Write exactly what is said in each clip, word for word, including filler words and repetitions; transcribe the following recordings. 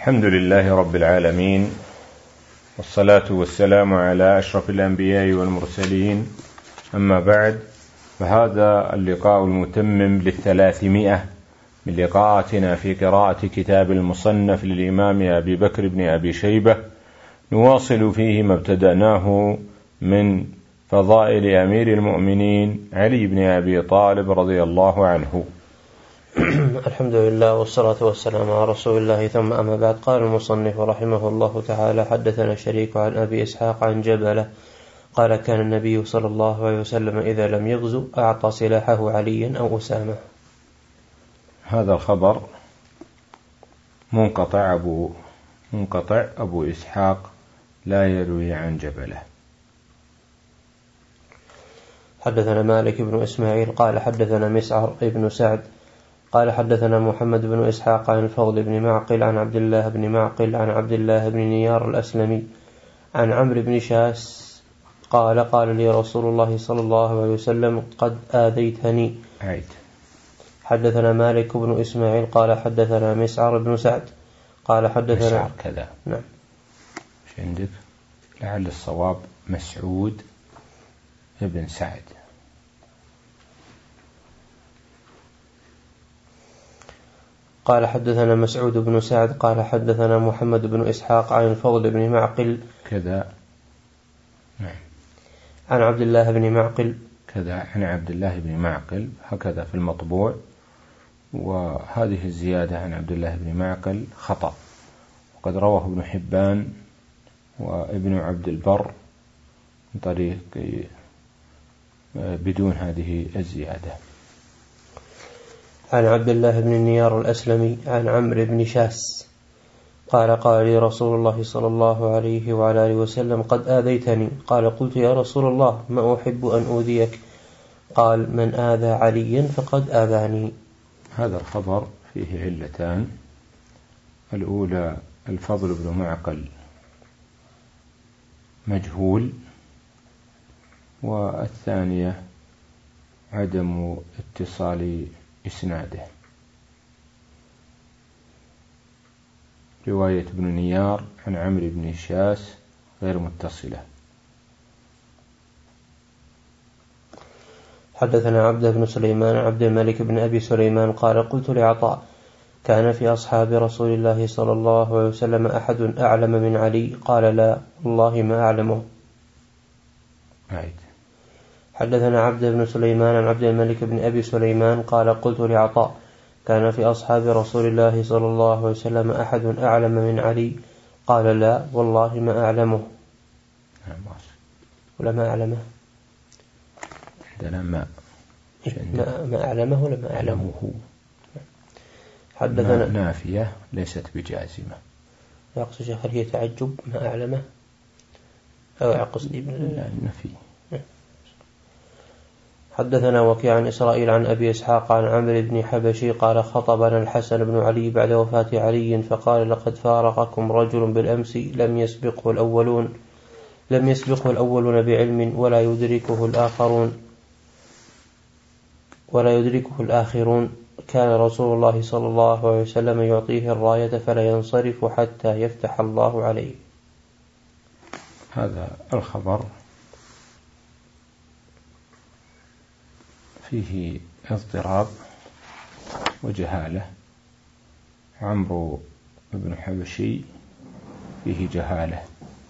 الحمد لله رب العالمين، والصلاة والسلام على أشرف الأنبياء والمرسلين، أما بعد، فهذا اللقاء المتمم للثلاثمائة من لقاءاتنا في قراءة كتاب المصنف للإمام أبي بكر بن أبي شيبة، نواصل فيه ما ابتدأناه من فضائل أمير المؤمنين علي بن أبي طالب رضي الله عنه. الحمد لله والصلاة والسلام على رسول الله، ثم أما بعد. قال المصنف رحمه الله تعالى: حدثنا شريك عن أبي إسحاق عن جبلة قال: كان النبي صلى الله عليه وسلم إذا لم يغزو أعطى سلاحه عليا أو أسامة. هذا الخبر منقطع أبو, منقطع أبو إسحاق لا يروي عن جبلة. حدثنا مالك بن إسماعيل قال حدثنا مسعر بن سعد قال حدثنا محمد بن إسحاق عن الفضل بن معقل عن عبد الله بن معقل عن عبد الله بن نيار الأسلمي عن عمرو بن شاس قال: قال لي رسول الله صلى الله عليه وسلم: قد آذيتني. عيد. حدثنا مالك بن إسماعيل قال حدثنا مسعر بن سعد قال حدثنا مسعر كذا. نعم. مش عندك؟ لعل الصواب مسعود ابن سعد. قال حدثنا مسعود بن سعد قال حدثنا محمد بن إسحاق عن الفضل بن معقل كذا. نعم. عن عبد الله بن معقل كذا عن عبد الله بن معقل، هكذا في المطبوع، وهذه الزيادة عن عبد الله بن معقل خطأ، وقد رواه ابن حبان وابن عبد البر من طريق بدون هذه الزيادة. عن عبد الله بن نيار الأسلمي عن عمرو بن شاس قال: قال لي رسول الله صلى الله عليه وعلى آله وسلم: قد آذيتني. قال: قلت يا رسول الله ما أحب أن أوذيك. قال: من آذى عليا فقد آذاني. هذا الخبر فيه علتان: الأولى الفضل بن معقل مجهول، والثانية عدم اتصال إسناده. رواية ابن نيار عن عمرو بن شاس غير متصلة. حدثنا عبد بن سليمان عبد الملك بن أبي سليمان قال: قلت لعطاء: كان في أصحاب رسول الله صلى الله عليه وسلم أحد أعلم من علي؟ قال: لا والله ما أعلمه. عيد. حدثنا عبد بن سليمان عن عبد الملك بن أبي سليمان قال: قلت لعطاء: كان في أصحاب رسول الله صلى الله عليه وسلم أحد أعلم من علي؟ قال: لا والله ما أعلمه. ولا ما أعلمه؟ عندنا ما ما, ما أعلمه ولا ما أعلمه؟ حدثنا نافية ليست بجازمة. يقصد شيخ هي تعجب ما أعلمه أو يقصد النفي. حدثنا وكيع عن إسرائيل عن أبي إسحاق عن عمرو بن حبشي قال: خطبنا الحسن بن علي بعد وفاة علي فقال: لقد فارقكم رجل بالأمس لم يسبقه الأولون لم يسبقه الأولون بعلم ولا يدركه الآخرون ولا يدركه الآخرون. كان رسول الله صلى الله عليه وسلم يعطيه الراية فلا ينصرف حتى يفتح الله عليه. هذا الخبر فيه اضطراب وجهالة. عمرو بن حبشي فيه جهالة.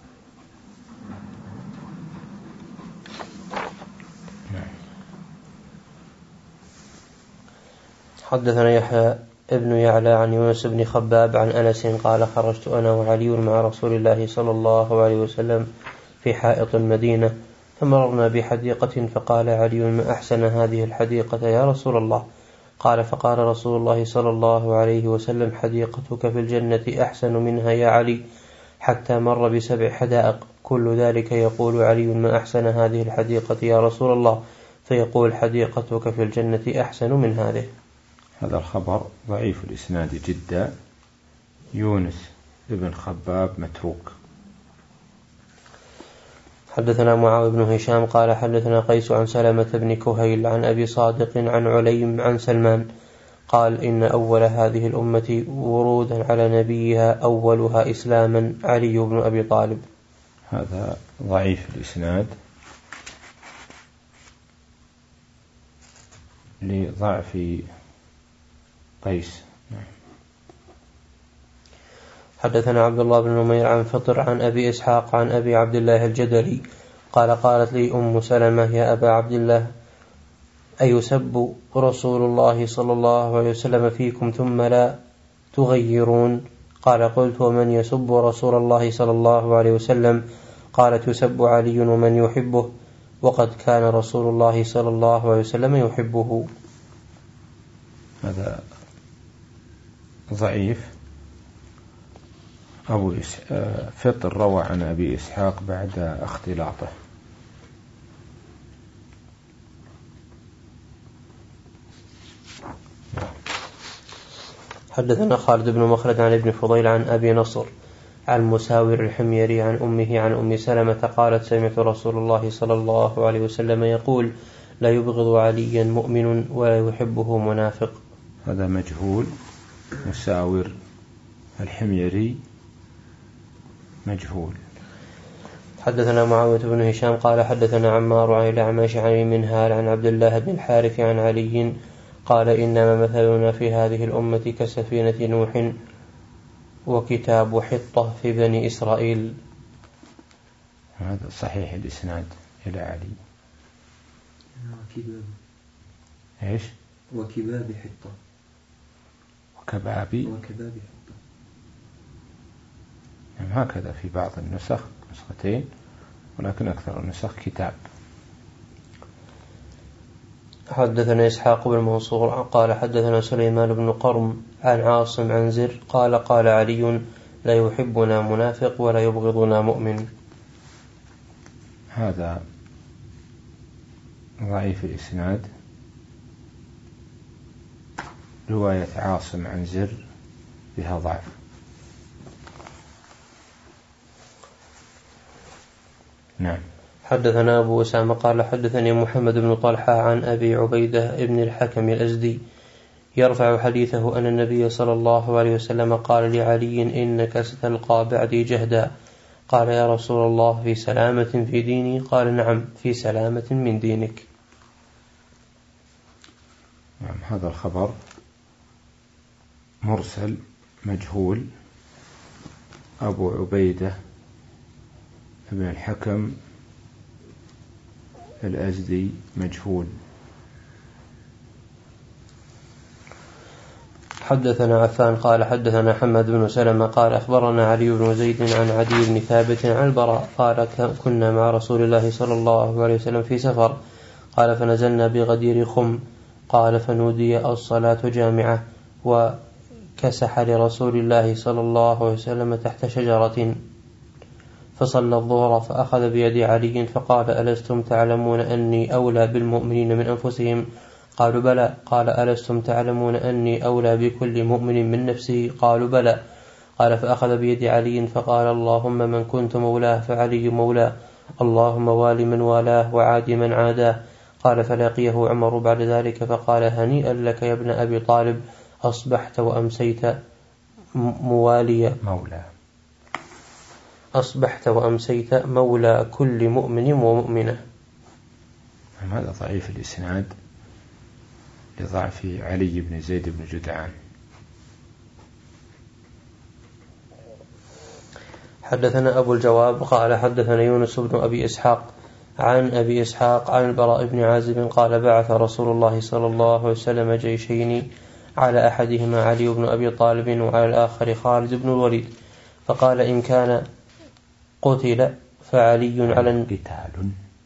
حدثنا يحيى ابن يعلى عن يونس بن خباب عن أنس قال: خرجت أنا وعلي مع رسول الله صلى الله عليه وسلم في حائط المدينة، فمررنا بحديقة، فقال علي: ما أحسن هذه الحديقة يا رسول الله؟ قال: فقال رسول الله صلى الله عليه وسلم: حديقتك في الجنة أحسن منها يا علي. حتى مر بسبع حدائق، كل ذلك يقول علي: ما أحسن هذه الحديقة يا رسول الله؟ فيقول: حديقتك في الجنة أحسن من هذه. هذا الخبر ضعيف الإسناد جدا. يونس ابن خباب متروك. حدثنا معاوية بن هشام قال حدثنا قيس عن سلمة بن كهيل عن أبي صادق عن عليم عن سلمان قال إن أول هذه الأمة ورودا على نبيها أولها إسلاما علي بن أبي طالب. هذا ضعيف الإسناد لضعف قيس. حدثنا عبد الله بن نمير عن فطر عن أبي إسحاق عن أبي عبد الله الجدلي قال قالت لي أم سلمة يا أبا عبد الله أيسب رسول الله صلى الله عليه وسلم فيكم ثم لا تغيرون؟ قال قلت ومن يسب رسول الله صلى الله عليه وسلم؟ قالت يسب علي ومن يحبه وقد كان رسول الله صلى الله عليه وسلم يحبه. هذا ضعيف. أبو فطر روى عن أبي إسحاق بعد اختلاطه. حدثنا خالد بن مخلد عن ابن فضيل عن أبي نصر عن مساور الحميري عن أمه عن أم سلمة قالت سمعت رسول الله صلى الله عليه وسلم يقول لا يبغض عليا مؤمن ولا يحبه منافق. هذا مجهول. مساور الحميري مجهول. حدثنا معاوية بن هشام قال حدثنا عمار عن الأعمش عن المنهال عن عبد الله بن الحارث عن علي قال إنما مثلنا في هذه الأمة كسفينة نوح وكتاب حطة في بني إسرائيل. هذا صحيح الإسناد إلى علي. وكباب إيش؟ وكباب حطة وكباب وكباب حطة. يعني هكذا في بعض النسخ نسختين ولكن أكثر النسخ كتاب. حدثنا إسحاق بن منصور قال حدثنا سليمان بن قرم عن عاصم عن زر قال قال علي لا يحبنا منافق ولا يبغضنا مؤمن. هذا ضعيف الإسناد. رواية عاصم عن زر بها ضعف. نعم. حدثنا أبو أسامة قال حدثني محمد بن طلحة عن أبي عبيدة ابن الحكم الأزدي يرفع حديثه أن النبي صلى الله عليه وسلم قال لعلي إنك ستلقى بعدي جهدا. قال يا رسول الله في سلامة في ديني؟ قال نعم في سلامة من دينك. نعم. هذا الخبر مرسل مجهول. أبو عبيدة ابن الحكم الأزدي مجهول. حدثنا عفان قال حدثنا حمد بن سلمة قال أخبرنا علي بن زيد عن عدي بن ثابت عن البراء قال كنا مع رسول الله صلى الله عليه وسلم في سفر قال فنزلنا بغدير خم قال فنودي الصلاة جامعة وكسح لرسول الله صلى الله عليه وسلم تحت شجرة فصلى الظهر فأخذ بيد علي فقال ألستم تعلمون أني أولى بالمؤمنين من أنفسهم؟ قالوا بلى. قال ألستم تعلمون أني أولى بكل مؤمن من نفسه؟ قالوا بلى. قال فأخذ بيد علي فقال اللهم من كنت مولاه فعلي مولاه اللهم وال من والاه وعاد من عاداه. قال فلاقيه عمر بعد ذلك فقال هنيئا لك يا ابن أبي طالب أصبحت وأمسيت مواليا مولى أصبحت وأمسيت مولى كل مؤمن ومؤمنة. هذا ضعيف الإسناد لضعف علي بن زيد بن جدعان. حدثنا أبو الجواب قال حدثنا يونس بن أبي إسحاق عن أبي إسحاق عن البراء بن عازب قال بعث رسول الله صلى الله عليه وسلم جيشين على أحدهما علي بن أبي طالب وعلى الآخر خالد بن الوليد فقال إن كان قتل فعلي على قتال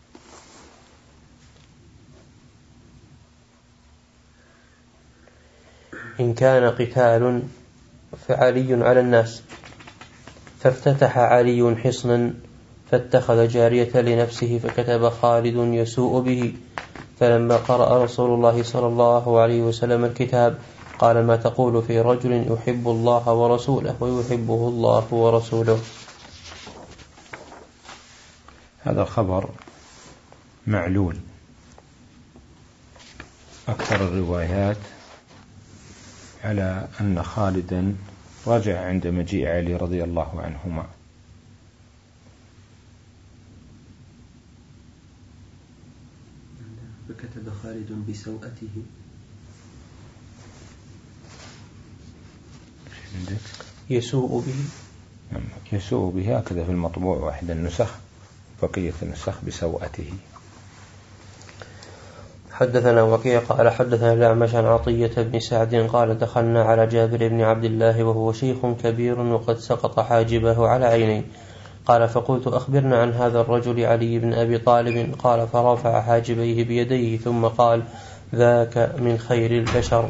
إن كان قتال فعلي على الناس. فافتتح علي حصنا فاتخذ جارية لنفسه فكتب خالد يسوء به فلما قرأ رسول الله صلى الله عليه وسلم الكتاب قال ما تقول في رجل يحب الله ورسوله ويحبه الله ورسوله؟ هذا الخبر معلول. أكثر الروايات على أن خالدا رجع عند مجيء علي رضي الله عنهما. فكتب خالد بسوءته. يسوء به. يسوء به هكذا في المطبوع واحد النسخ، بقية النسخ بسوءته. حدثنا وكيع قال حدثنا الأعمش عن عطية بن سعد قال دخلنا على جابر بن عبد الله وهو شيخ كبير وقد سقط حاجبه على عينيه. قال فقلت أخبرنا عن هذا الرجل علي بن أبي طالب. قال فرفع حاجبيه بيديه ثم قال ذاك من خير البشر.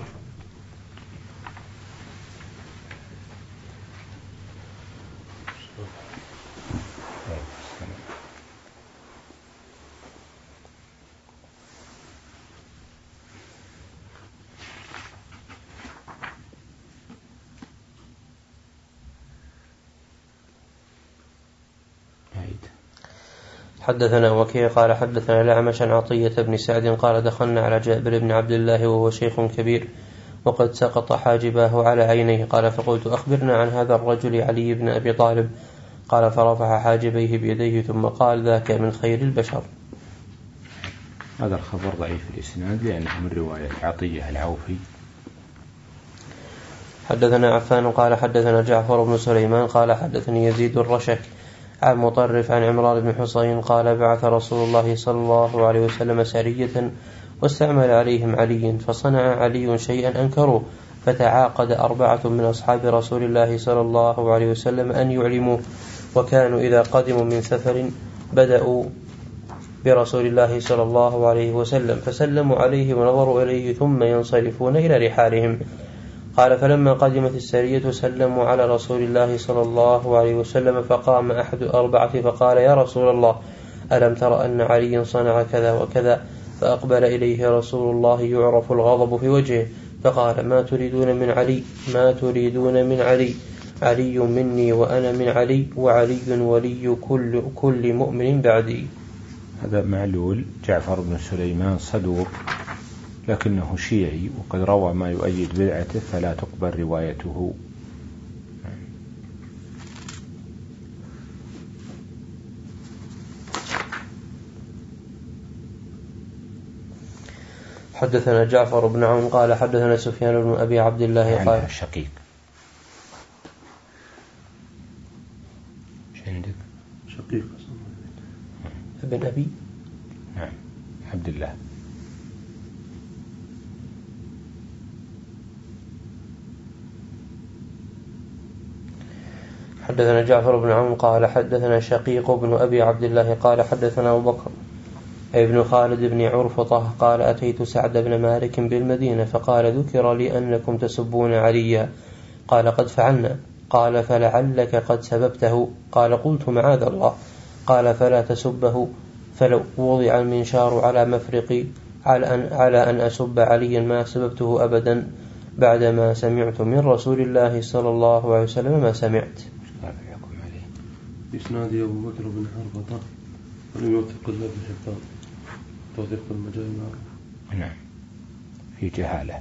حدثنا وكيع قال حدثنا الأعمش عن عطية بن سعد قال دخلنا على جابر بن عبد الله وهو شيخ كبير وقد سقط حاجباه على عينيه. قال فقلت أخبرنا عن هذا الرجل علي بن أبي طالب. قال فرفع حاجبيه بيديه ثم قال ذاك من خير البشر. هذا الخبر ضعيف الإسناد لأنه من رواية عطية العوفي. حدثنا عفان قال حدثنا جعفر بن سليمان قال حدثني يزيد الرشك عن مطرف عن عمران بن حصين قال بعث رسول الله صلى الله عليه وسلم سرية واستعمل عليهم علي فصنع علي شيئا أنكروه فتعاقد أربعة من أصحاب رسول الله صلى الله عليه وسلم أن يعلموه، وكانوا إذا قدموا من سفر بدأوا برسول الله صلى الله عليه وسلم فسلموا عليه ونظروا إليه ثم ينصرفون إلى رحالهم. قال فلما قدمت السرية سلموا على رسول الله صلى الله عليه وسلم فقام أحد أربعة فقال يا رسول الله ألم تر أن علي صنع كذا وكذا؟ فأقبل إليه رسول الله يعرف الغضب في وجهه فقال ما تريدون من علي ما تريدون من علي علي مني وأنا من علي وعلي ولي كل, كل مؤمن بعدي. هذا معلول. جعفر بن سليمان صدوق لكنه شيعي وقد روى ما يؤيد بدعته فلا تقبل روايته. حدثنا جعفر بن عون قال حدثنا سفيان بن أبي عبد الله قال الشقيق عندك شقيق ابن أبي نعم عبد الله. حدثنا جعفر بن عون قال حدثنا شقيق بن أبي عبد الله قال حدثنا أبو بكر ابن خالد بن عرفطة قال أتيت سعد بن مالك بالمدينة فقال ذكر لي أنكم تسبون عليا. قال قد فعلنا. قال فلعلك قد سببته. قال قلت معاذ الله. قال فلا تسبه فلو وضع المنشار على مفرقي على أن, على أن أسب عليا ما سببته أبدا بعدما سمعت من رسول الله صلى الله عليه وسلم ما سمعت. إسناد أبو بكر بن حربطة ولم يوثق ابن حبان توثيق المجال. نعم في جهالة.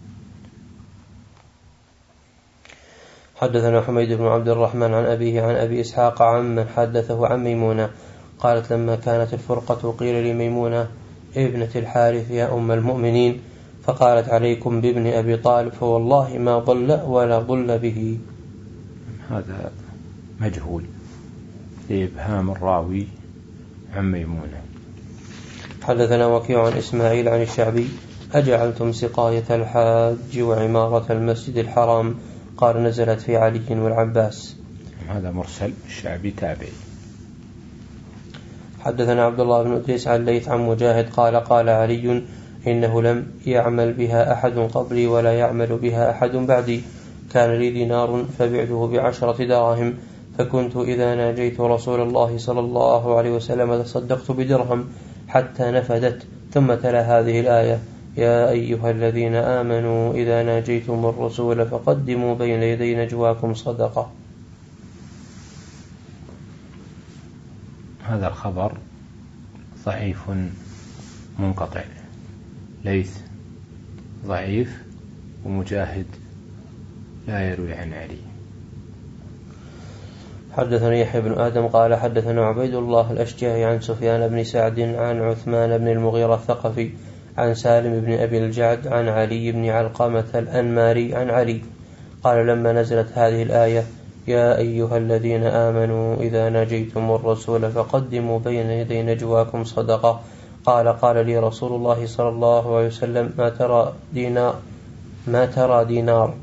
حدثنا حميد بن عبد الرحمن عن أبيه عن أبي إسحاق عمن حدثه عن ميمونة قالت لما كانت الفرقة قيل لميمونة ابنة الحارث يا أم المؤمنين فقالت عليكم بابن أبي طالب فوالله ما ضل ولا ضل به. هذا مجهول لإبهام الراوي عن ميمونة. حدثنا وكيع عن إسماعيل عن الشعبي أجعلتم سقاية الحاج وعمارة المسجد الحرام قال نزلت في علي والعباس. هذا مرسل الشعبي تابعي. حدثنا عبد الله بن أدريس عن ليث عن مجاهد قال قال علي إنه لم يعمل بها أحد قبلي ولا يعمل بها أحد بعدي. كان لي دينار فبعته بعشرة دراهم فكنت إذا ناجيت رسول الله صلى الله عليه وسلم تصدقت بدرهم حتى نفدت. ثم تلا هذه الآية يا أيها الذين آمنوا إذا ناجيتم الرسول فقدموا بين يدي نجواكم صدقة. هذا الخبر ضعيف منقطع. ليث ضعيف ومجاهد لا يروي عن علي. حدثني يحيى بن آدم قال حدثنا عبيد الله الأشجعي عن سفيان بن سعد عن عثمان بن المغيرة الثقفي عن سالم بن أبي الجعد عن علي بن علقمة الأنماري عن علي قال لما نزلت هذه الآية يا أيها الذين آمنوا إذا ناجيتم الرسول فقدموا بين يدي نجواكم صدقة قال قال لي رسول الله صلى الله عليه وسلم ما ترى دينار ما ترى دينار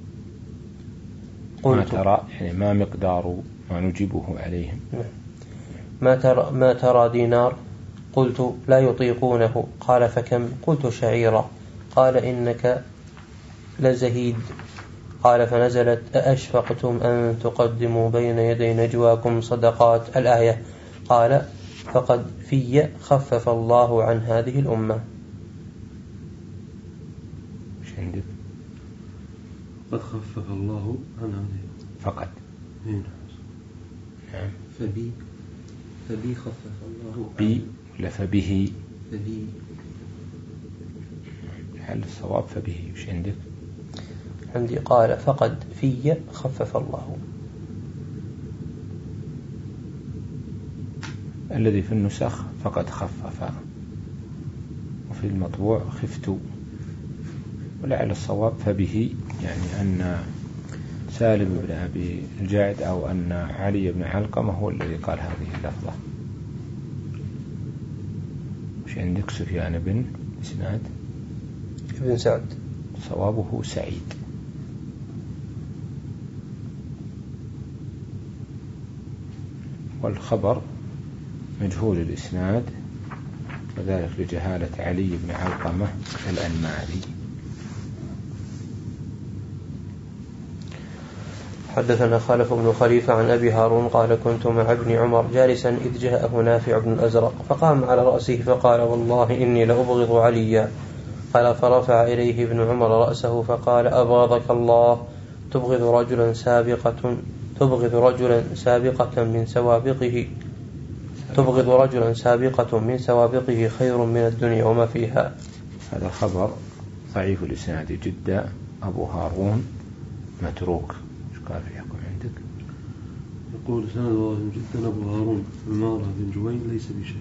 قلت ما ترى يعني ما مقدار ما نجيبه عليهم. ما ترى ما ترى دينار قلت لا يطيقونه قال فكم قلت شعيرا قال إنك لزهيد قال فنزلت أأشفقتم أن تقدموا بين يدي نجواكم صدقات الآية قال فقد في خفف الله عن هذه الأمة. مش عندك قد خفف الله عن هذه فقط. نعم. فبي فبي خفف الله بي ولا فبه؟ فبي. هل الصواب فبه؟ مش عندك؟ عندي قال فقد في خفف الله. الذي في النسخ فقد خفف وفي المطبوع خفت، ولعل الصواب فبه، يعني أن سالم بن أبي الجعد أو أن علي بن علقمة هو الذي قال هذه اللفظة. مش عندك سفيان بن إسناد ابن سعد صوابه سعيد. والخبر مجهول الإسناد وذلك لجهالة علي بن علقمة الأنماري. حدثنا خالف بن خليفة عن أبي هارون قال كنت مع ابن عمر جالسا إذ جاءه نافع بن الأزرق فقام على رأسه فقال والله إني لأبغض عليا. قال فرفع إليه ابن عمر رأسه فقال أبغضك الله تبغض رجلا سابقة تبغض رجلا سابقة من سوابقه تبغض رجلا سابقة من سوابقه خير من الدنيا وما فيها. هذا خبر ضعيف الإسناد جدا. أبو هارون متروك. ايش قال في حكم عندك؟ يقول سند واضح جدا أبو هارون المارة بن جوين ليس بشيء.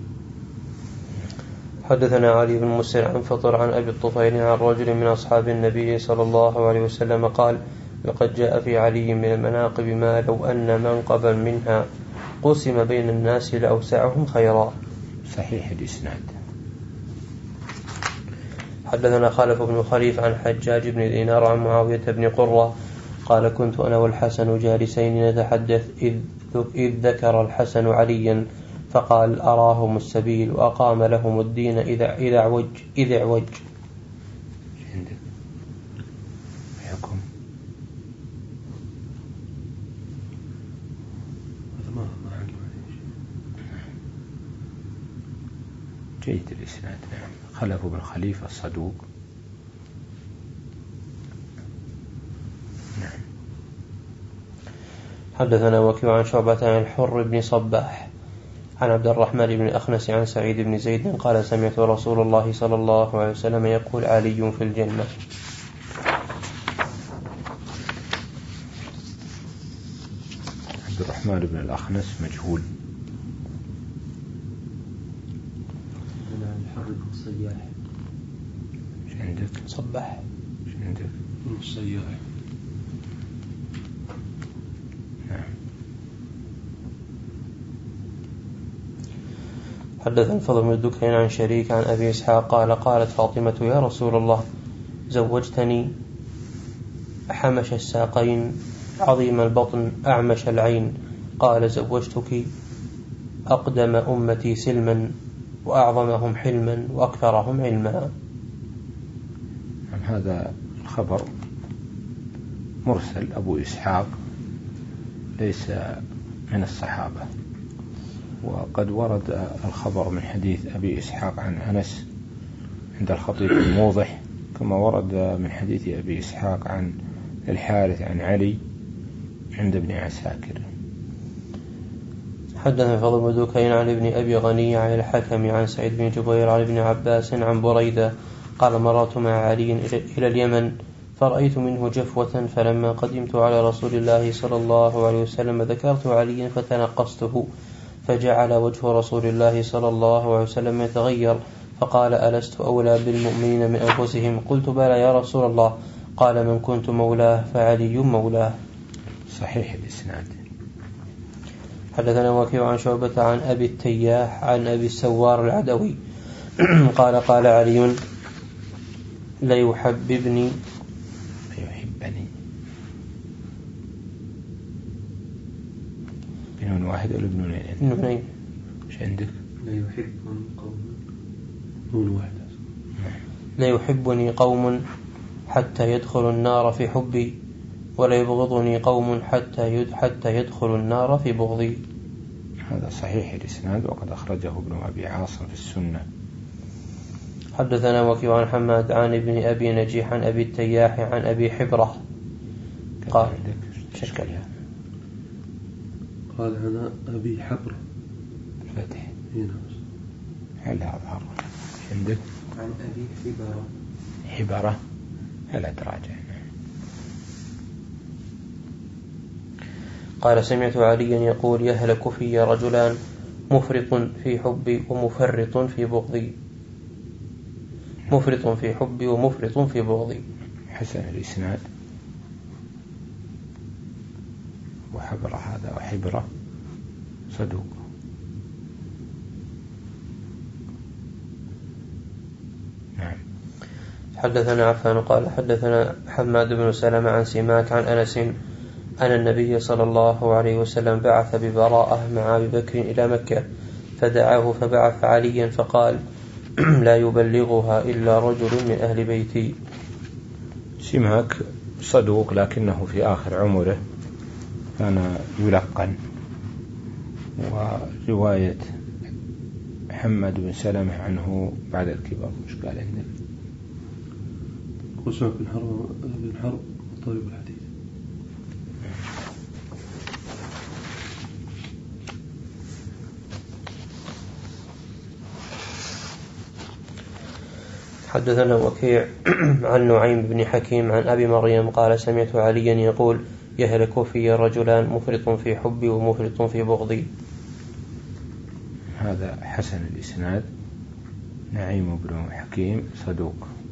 حدثنا علي بن مسر عن فطر عن أبي الطفيل عن رجل من أصحاب النبي صلى الله عليه وسلم قال لقد جاء في علي من المناقب ما لو أن منقبا منها قسم بين الناس لأوسعهم خيرا. صحيح الإسناد. حدثنا خالف بن خليف عن حجاج بن دينار عن معاوية بن قرة قال كنت أنا والحسن جالسين نتحدث إذ, إذ ذكر الحسن عليا فقال أراهم السبيل وأقام لهم الدين إذا إذا اعوج إذا اعوج. حكم جيد الإسناد. نعم. خلف بن خليفة الصدوق. نعم. حدثنا وكيع عن شعبة عن الحر بن صباح عن عبد الرحمن بن الأخنس عن سعيد بن زيد قال سمعت رسول الله صلى الله عليه وسلم يقول علي في الجنة. عبد الرحمن بن الأخنس مجهول. الحر بن صياح. ايش عندك؟ صباح. ايش عندك؟ بن صياح. نعم. حدث الفضل بن الدكين عن شريك عن أبي إسحاق قال قالت فاطمة يا رسول الله زوجتني حمش الساقين عظيم البطن أعمش العين. قال زوجتك أقدم أمتي سلما وأعظمهم حلما وأكثرهم علما. هذا الخبر مرسل. أبو إسحاق ليس من الصحابة، وقد ورد الخبر من حديث أبي إسحاق عن أنس عند الخطيب الموضح، كما ورد من حديث أبي إسحاق عن الحارث عن علي عند ابن عساكر. حدثنا فضل بن دكين عن ابن أبي غني عن الحكم عن سعيد بن جبير عن ابن عباس عن بريدة قال مررت مع علي إلى اليمن فرأيت منه جفوة، فلما قدمت على رسول الله صلى الله عليه وسلم ذكرت عليا فتنقصته، فجعل وجه رسول الله صلى الله عليه وسلم يتغير، فقال: ألست أولى بالمؤمنين من أنفسهم؟ قلت: بلى يا رسول الله. قال: من كنت مولاه فعلي مولاه. صحيح الإسناد. حدثنا وكيع عن شعبة عن أبي التياح عن أبي السوار العدوي قال: قال علي: ليحببني ليحبني بنون واحد ولا بنونين؟ بنونين. ايش عندك؟ ليحبني قوم نون واحد. ليحبني قوم حتى يدخل النار في حبي، ولا يبغضني قوم حتى حتى يدخل النار في بغضي. هذا صحيح الإسناد، وقد أخرجه ابن أبي عاصم في السنة. حدثنا وكيع عن حماد عن ابن أبي نجيح عن أبي التياح عن أبي حبرة قال: شكلها قال: أنا أبي حبرة فتح. هنا هل هذا أظهر عندك؟ عن أبي حبرة حبرة هلا تراجع. قال: سمعت عليا يقول: يهلك في رجلان، مفرط في حبي ومفرط في بغضي. مفرط في حبي ومفرط في بغضي. حسن الإسناد. وحبرة هذا وحبرة صدوق. نعم. حدثنا عفان قال: حدثنا حماد بن سلمة عن سماك عن أنس أن النبي صلى الله عليه وسلم بعث ببراءة مع أبي بكر إلى مكة، فدعاه فبعث عليا فقال: لا يبلغها إلا رجل من أهل بيتي. سماك صدوق، لكنه في آخر عمره كان يلقن. ورواية محمد بن سلمة عنه بعد الكبر مش قال عندك؟ وسمع بن حرب بن حرب طالب الحديث. حدثنا وكيع عن نعيم بن حكيم عن أبي مريم قال: سمعت عليا يقول: يهلك في رجلان، مفرط في حبي ومفرط في بغضي. هذا حسن الإسناد. نعيم بن حكيم صدوق.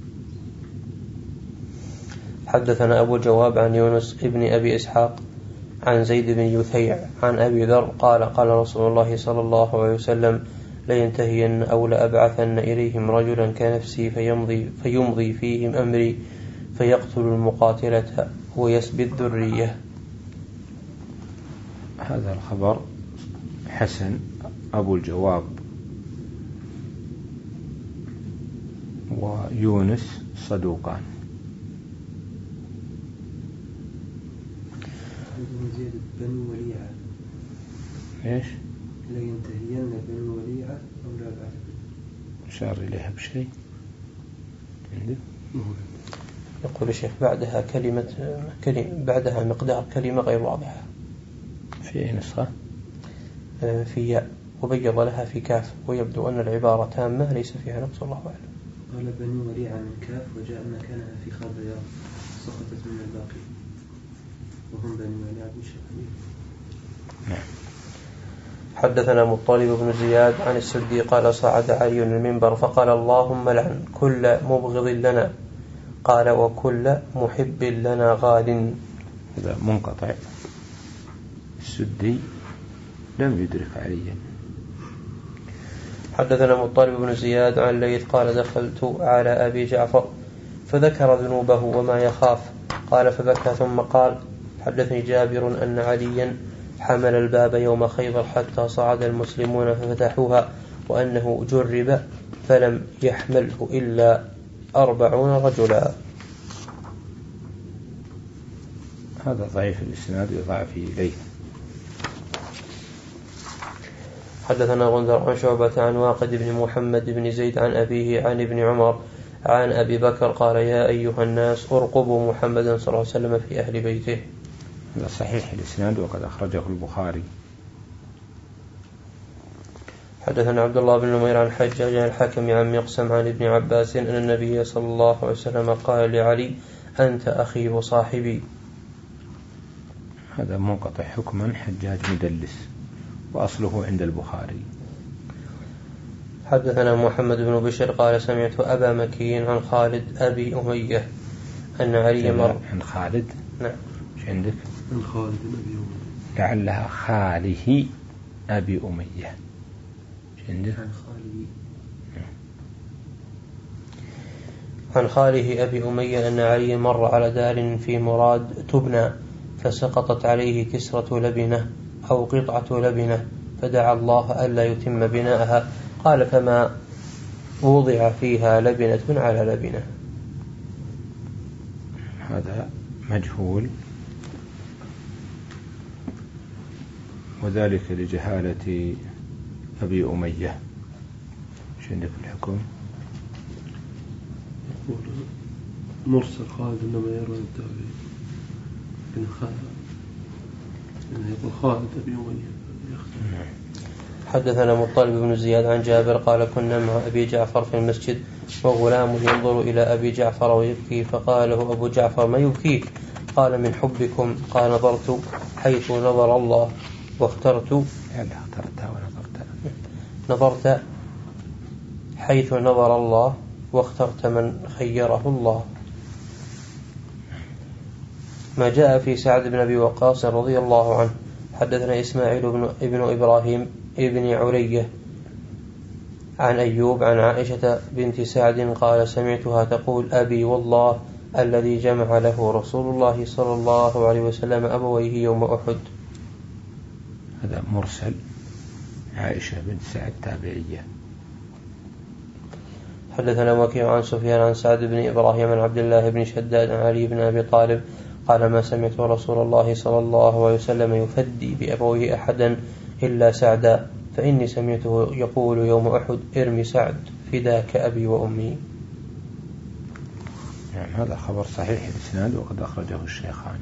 حدثنا أبو جواب عن يونس ابن أبي إسحاق عن زيد بن يثيع عن أبي ذر قال: قال رسول الله صلى الله عليه وسلم: لينتهين أو لأبعثن إليهم رجلا كنفسي فيمضي, فيمضي فيهم أمري فيقتل المقاتلة ويسبي الذرية. هذا الخبر حسن. أبو الجواب ويونس صدوقان. بنو وليعة إيش؟ لا ينتهين بنو وليعة أو لا بعد أشار إليها بشيء عندك؟ يقول الشيخ بعدها كلمة, كلمة بعدها مقدار كلمة غير واضحة. في أي نسخة؟ في ياء وبيض لها في كاف، ويبدو أن العبارة تامة ليس فيها نقص، الله أعلم. قال: بنو وليعة من كاف وجاء مكانها في خبر سقطت من الباقي وهم بنو وليعة بن شهرين. نعم. حدثنا مطلب بن زياد عن السدي قال: صعد علي المنبر فقال: اللهم لعن كل مبغض لنا. قال: وكل محب لنا غال. هذا منقطع. السدي لم يدرك عليا. حدثنا مطلب بن زياد عن الليث قال: دخلت على أبي جعفر فذكر ذنوبه وما يخاف، قال فبكى ثم قال: حدثني جابر أن عليا حمل الباب يوم خيبر حتى صعد المسلمون ففتحوها، وأنه جرب فلم يحمله إلا أربعون رجلا. هذا ضعيف الإسناد يضاعف إليه. حدثنا غندر عن شعبة عن واقد بن محمد بن زيد عن أبيه عن ابن عمر عن أبي بكر قال: يا أيها الناس ارقبوا محمدا صلى الله عليه وسلم في أهل بيته. هذا صحيح الإسناد وقد أخرجه البخاري. حدثنا عبد الله بن نمير عن الحجاج عن الحكم عن مقسم عن ابن عباس أن النبي صلى الله عليه وسلم قال لعلي: أنت أخي وصاحبي. هذا منقطع حكما، حجاج مدلس، وأصله عند البخاري. حدثنا محمد بن بشر قال سمعت أبا مكي عن خالد أبي أمية أن علي مر عن خالد. نعم. ايش عندك؟ عن خالد أبي أمية. لعلها خاله أبي أمية. ايش عندك؟ عن خاله عن خاله أبي أمية أن علي مر على دار في مراد تبنى فسقطت عليه كسرة لبنة أو قطعة لبنة فدعا الله ألا يتم بناءها. قال فما وضع فيها لبنة على لبنة. هذا مجهول، وذلك لجهالة أبي أمية. ايش عندك في الحكم؟ مرسل خالد إنما يروي التابعي، لكن خالد إنه يقول خالد أبي أمية. حدثنا مطلب بن زياد عن جابر قال كنا مع أبي جعفر في المسجد وغلام ينظر إلى أبي جعفر ويبكي، فقال له أبو جعفر ما يبكيك؟ قال من حبكم. قال نظرت حيث نظر الله واخترت نظرت حيث نظر الله واخترت من خيره الله. ما جاء في سعد بن أبي وقاص رضي الله عنه. حدثنا إسماعيل بن ابن إبراهيم ابن علية عن أيوب عن عائشة بنت سعد قال سمعتها تقول أبي والله الذي جمع له رسول الله صلى الله عليه وسلم أبويه يوم أحد. هذا مرسل. عائشة بنت سعد تابعية. حدثنا وكيع عن سفيان عن سعد بن إبراهيم عن عبد الله بن شداد عن علي بن أبي طالب قال ما سمعت رسول الله صلى الله عليه وسلم يفدي بأبويه أحدا إلا سعدا، فإني سمعته يقول يوم أحد ارمي سعد فداك أبي وأمي. نعم هذا خبر صحيح الإسناد وقد أخرجه الشيخان.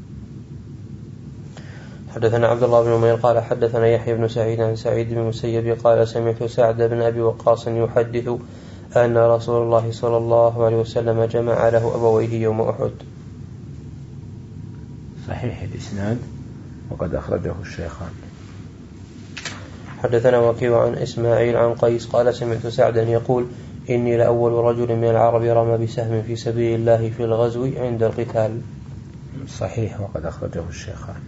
حدثنا عبد الله بن أمير قال حدثنا يحيى بن سعيد عن سعيد بن المسيب قال سمعت سعد بن أبي وقاص يحدث أن رسول الله صلى الله عليه وسلم جمع له أبويه يوم أحد. صحيح الإسناد وقد أخرجه الشيخان. حدثنا وكيع عن إسماعيل عن قيس قال سمعت سعدا يقول إني لأول رجل من العرب رمى بسهم في سبيل الله في الغزو عند القتال. صحيح وقد أخرجه الشيخان.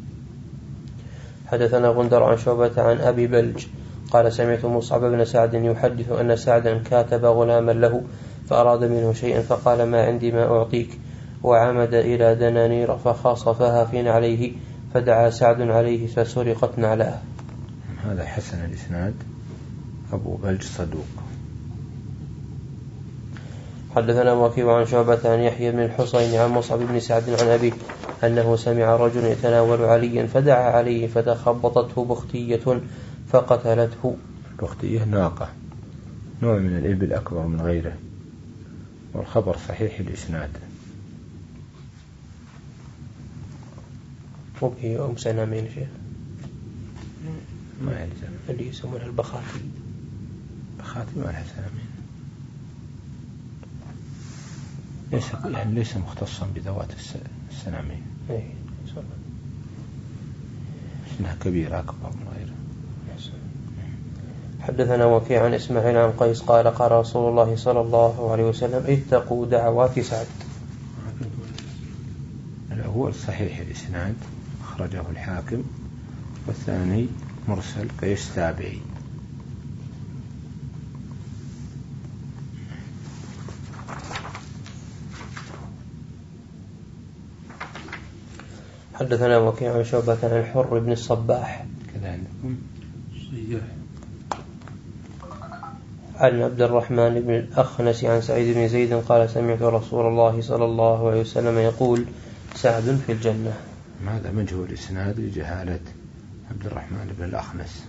حدثنا غندر عن شعبة عن أبي بلج قال سمعت مصعب بن سعد يحدث أن سعدا كاتب غلاما له فأراد منه شيئا فقال ما عندي ما أعطيك، وعمد إلى دنانير فخاصفها في نعليه فدعا سعد عليه فسرقت نعلاه. هذا حسن الإسناد. أبو بلج صدوق. حدثنا وكيع عن شعبة عن يحيى بن الحصين عن مصعب بن سعد عن أبيه أنه سمع رجل يتناول عليا فدعا عليه فتخبطته بختية فقتلته. بختية ناقة، نوع من الإبل أكبر من غيره، والخبر صحيح الإسناد. وبه أم سنامين شيخ ما يلزم اللي يسمونها البخاتي. بخاتي ما لها سنامين، ليس يعني ليس مختصا بذوات السنامين. إيه إنها كبيرة أكبر من غيره. حدثنا وكيع عن إسماعيل عن قيس قال قال رسول الله صلى الله عليه وسلم اتقوا دعوات سعد. الأول صحيح الإسناد أخرجه الحاكم، والثاني مرسل قيس تابعي. حدثنا وكيع عن شعبة عن الحر بن الصباح كذا عندكم صحيح عن عبد الرحمن بن الأخنس عن سعيد بن زيد قال سمعت رسول الله صلى الله عليه وسلم يقول سعد في الجنة. هذا مجهول الإسناد لجهالة عبد الرحمن بن الأخنس.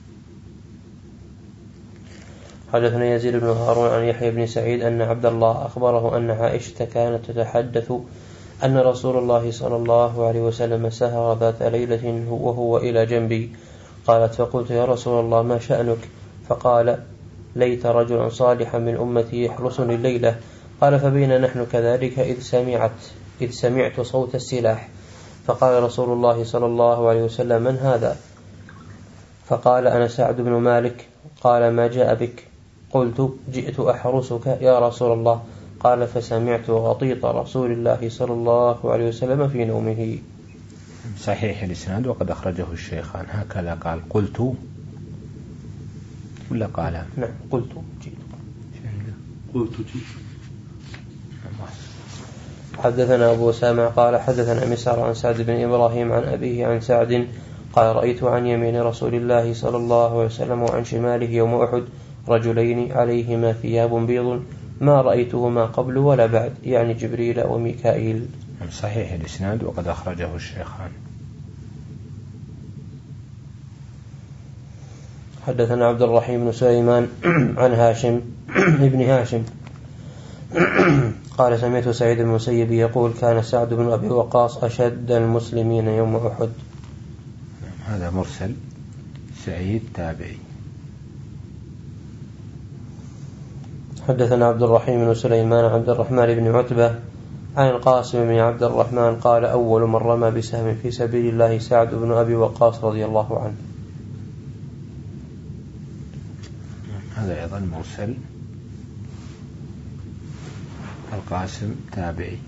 حدثنا يزيد بن هارون عن يحيى بن سعيد أن عبد الله أخبره أن عائشة كانت تتحدث أن رسول الله صلى الله عليه وسلم سهر ذات ليلة وهو إلى جنبي. قالت فقلت يا رسول الله ما شأنك؟ فقال ليت رجلا صالحا من أمتي يحرسني الليلة. قال فبينا نحن كذلك إذ سمعت إذ سمعت صوت السلاح، فقال رسول الله صلى الله عليه وسلم من هذا؟ فقال أنا سعد بن مالك. قال ما جاء بك؟ قلت جئت أحرسك يا رسول الله. قال فسمعت غطيط رسول الله صلى الله عليه وسلم في نومه. صحيح الإسناد وقد أخرجه الشيخان. هكذا قال قلت ولا قال؟ نعم قلت جئت. قلت جئت. حدثنا أبو سامع قال حدثنا مسعر عن سعد بن إبراهيم عن أبيه عن سعد قال رأيت عن يمين رسول الله صلى الله عليه وسلم وعن شماله يوم أحد رجلين عليهما ثياب بيض ما رأيتهما قبل ولا بعد، يعني جبريل وميكائيل. صحيح الإسناد وقد أخرجه الشيخان. حدثنا عبد الرحيم بن سليمان عن هاشم ابن هاشم قال سمعت سعيد بن المسيب يقول كان سعد بن أبي وقاص أشد المسلمين يوم أحد. هذا مرسل. سعيد تابعي. حدثنا عبد الرحيم بن سليمان عبد الرحمن بن عتبة عن القاسم بن عبد الرحمن قال أول من رمى بسهم في سبيل الله سعد بن أبي وقاص رضي الله عنه. هذا أيضا مرسل. القاسم تابعي.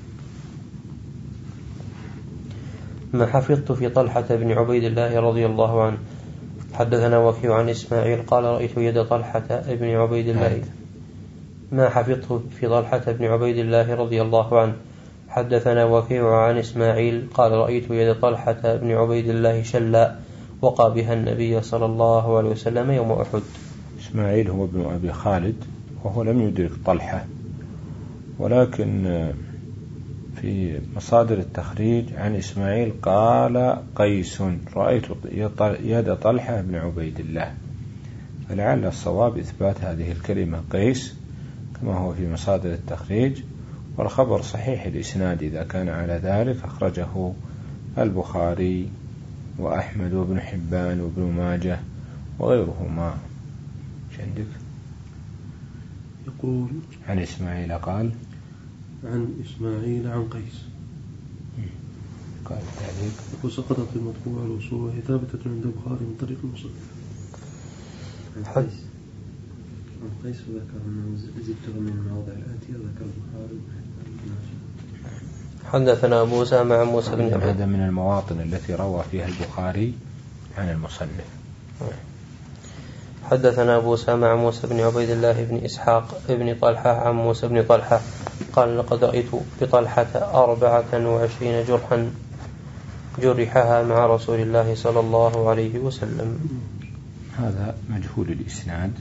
ما حفظت في طلحة بن عبيد الله رضي الله عنه. حدثنا وكيع عن إسماعيل قال رأيت يد طلحة بن عبيد الله. ما حفظت في طلحة بن عبيد الله رضي الله عنه. حدثنا وكيع عن إسماعيل قال رأيت يد طلحة بن عبيد الله شلا وقى بها النبي صلى الله عليه وسلم يوم أحد. إسماعيل هو ابن أبي خالد وهو لم يدرك طلحة، ولكن في مصادر التخريج عن إسماعيل قال قيس رأيت يد طلحة بن عبيد الله، فلعل الصواب إثبات هذه الكلمة قيس كما هو في مصادر التخريج، والخبر صحيح الإسناد إذا كان على ذلك. أخرجه البخاري وأحمد وابن حبان وابن ماجه وغيرهما. عندك يقول عن إسماعيل قال عن إسماعيل عن قيس قال تعليق وسقطت في المطبوع الوصول وهي ثابتة عند البخاري من طريق المصنف. عن قيس عن قيس وذكر أنه زدته من المواضع الآتية وذكر البخاري. حدثنا أبو سامع عن موسى بن عبيد. هذا من المواطن التي روى فيها البخاري عن المصنف. حدثنا أبو سامع موسى بن عبيد الله بن إسحاق بن طلحة عن موسى بن طلحة قال لقد رأيت بطلحة أربعة وعشرين جرحا جرحها مع رسول الله صلى الله عليه وسلم. هذا مجهول الإسناد،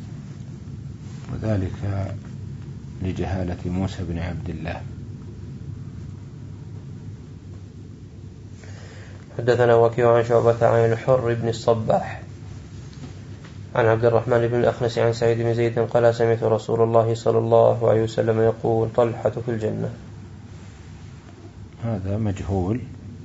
وذلك لجهالة موسى بن عبد الله. حدثنا وكيع عن شعبة عن الحر بن الصباح عن عبد الرحمن بن الأخنس عن سعيد بن زيد قال سمعت رسول الله صلى الله عليه وسلم يقول طلحة في الجنة. هذا مجهول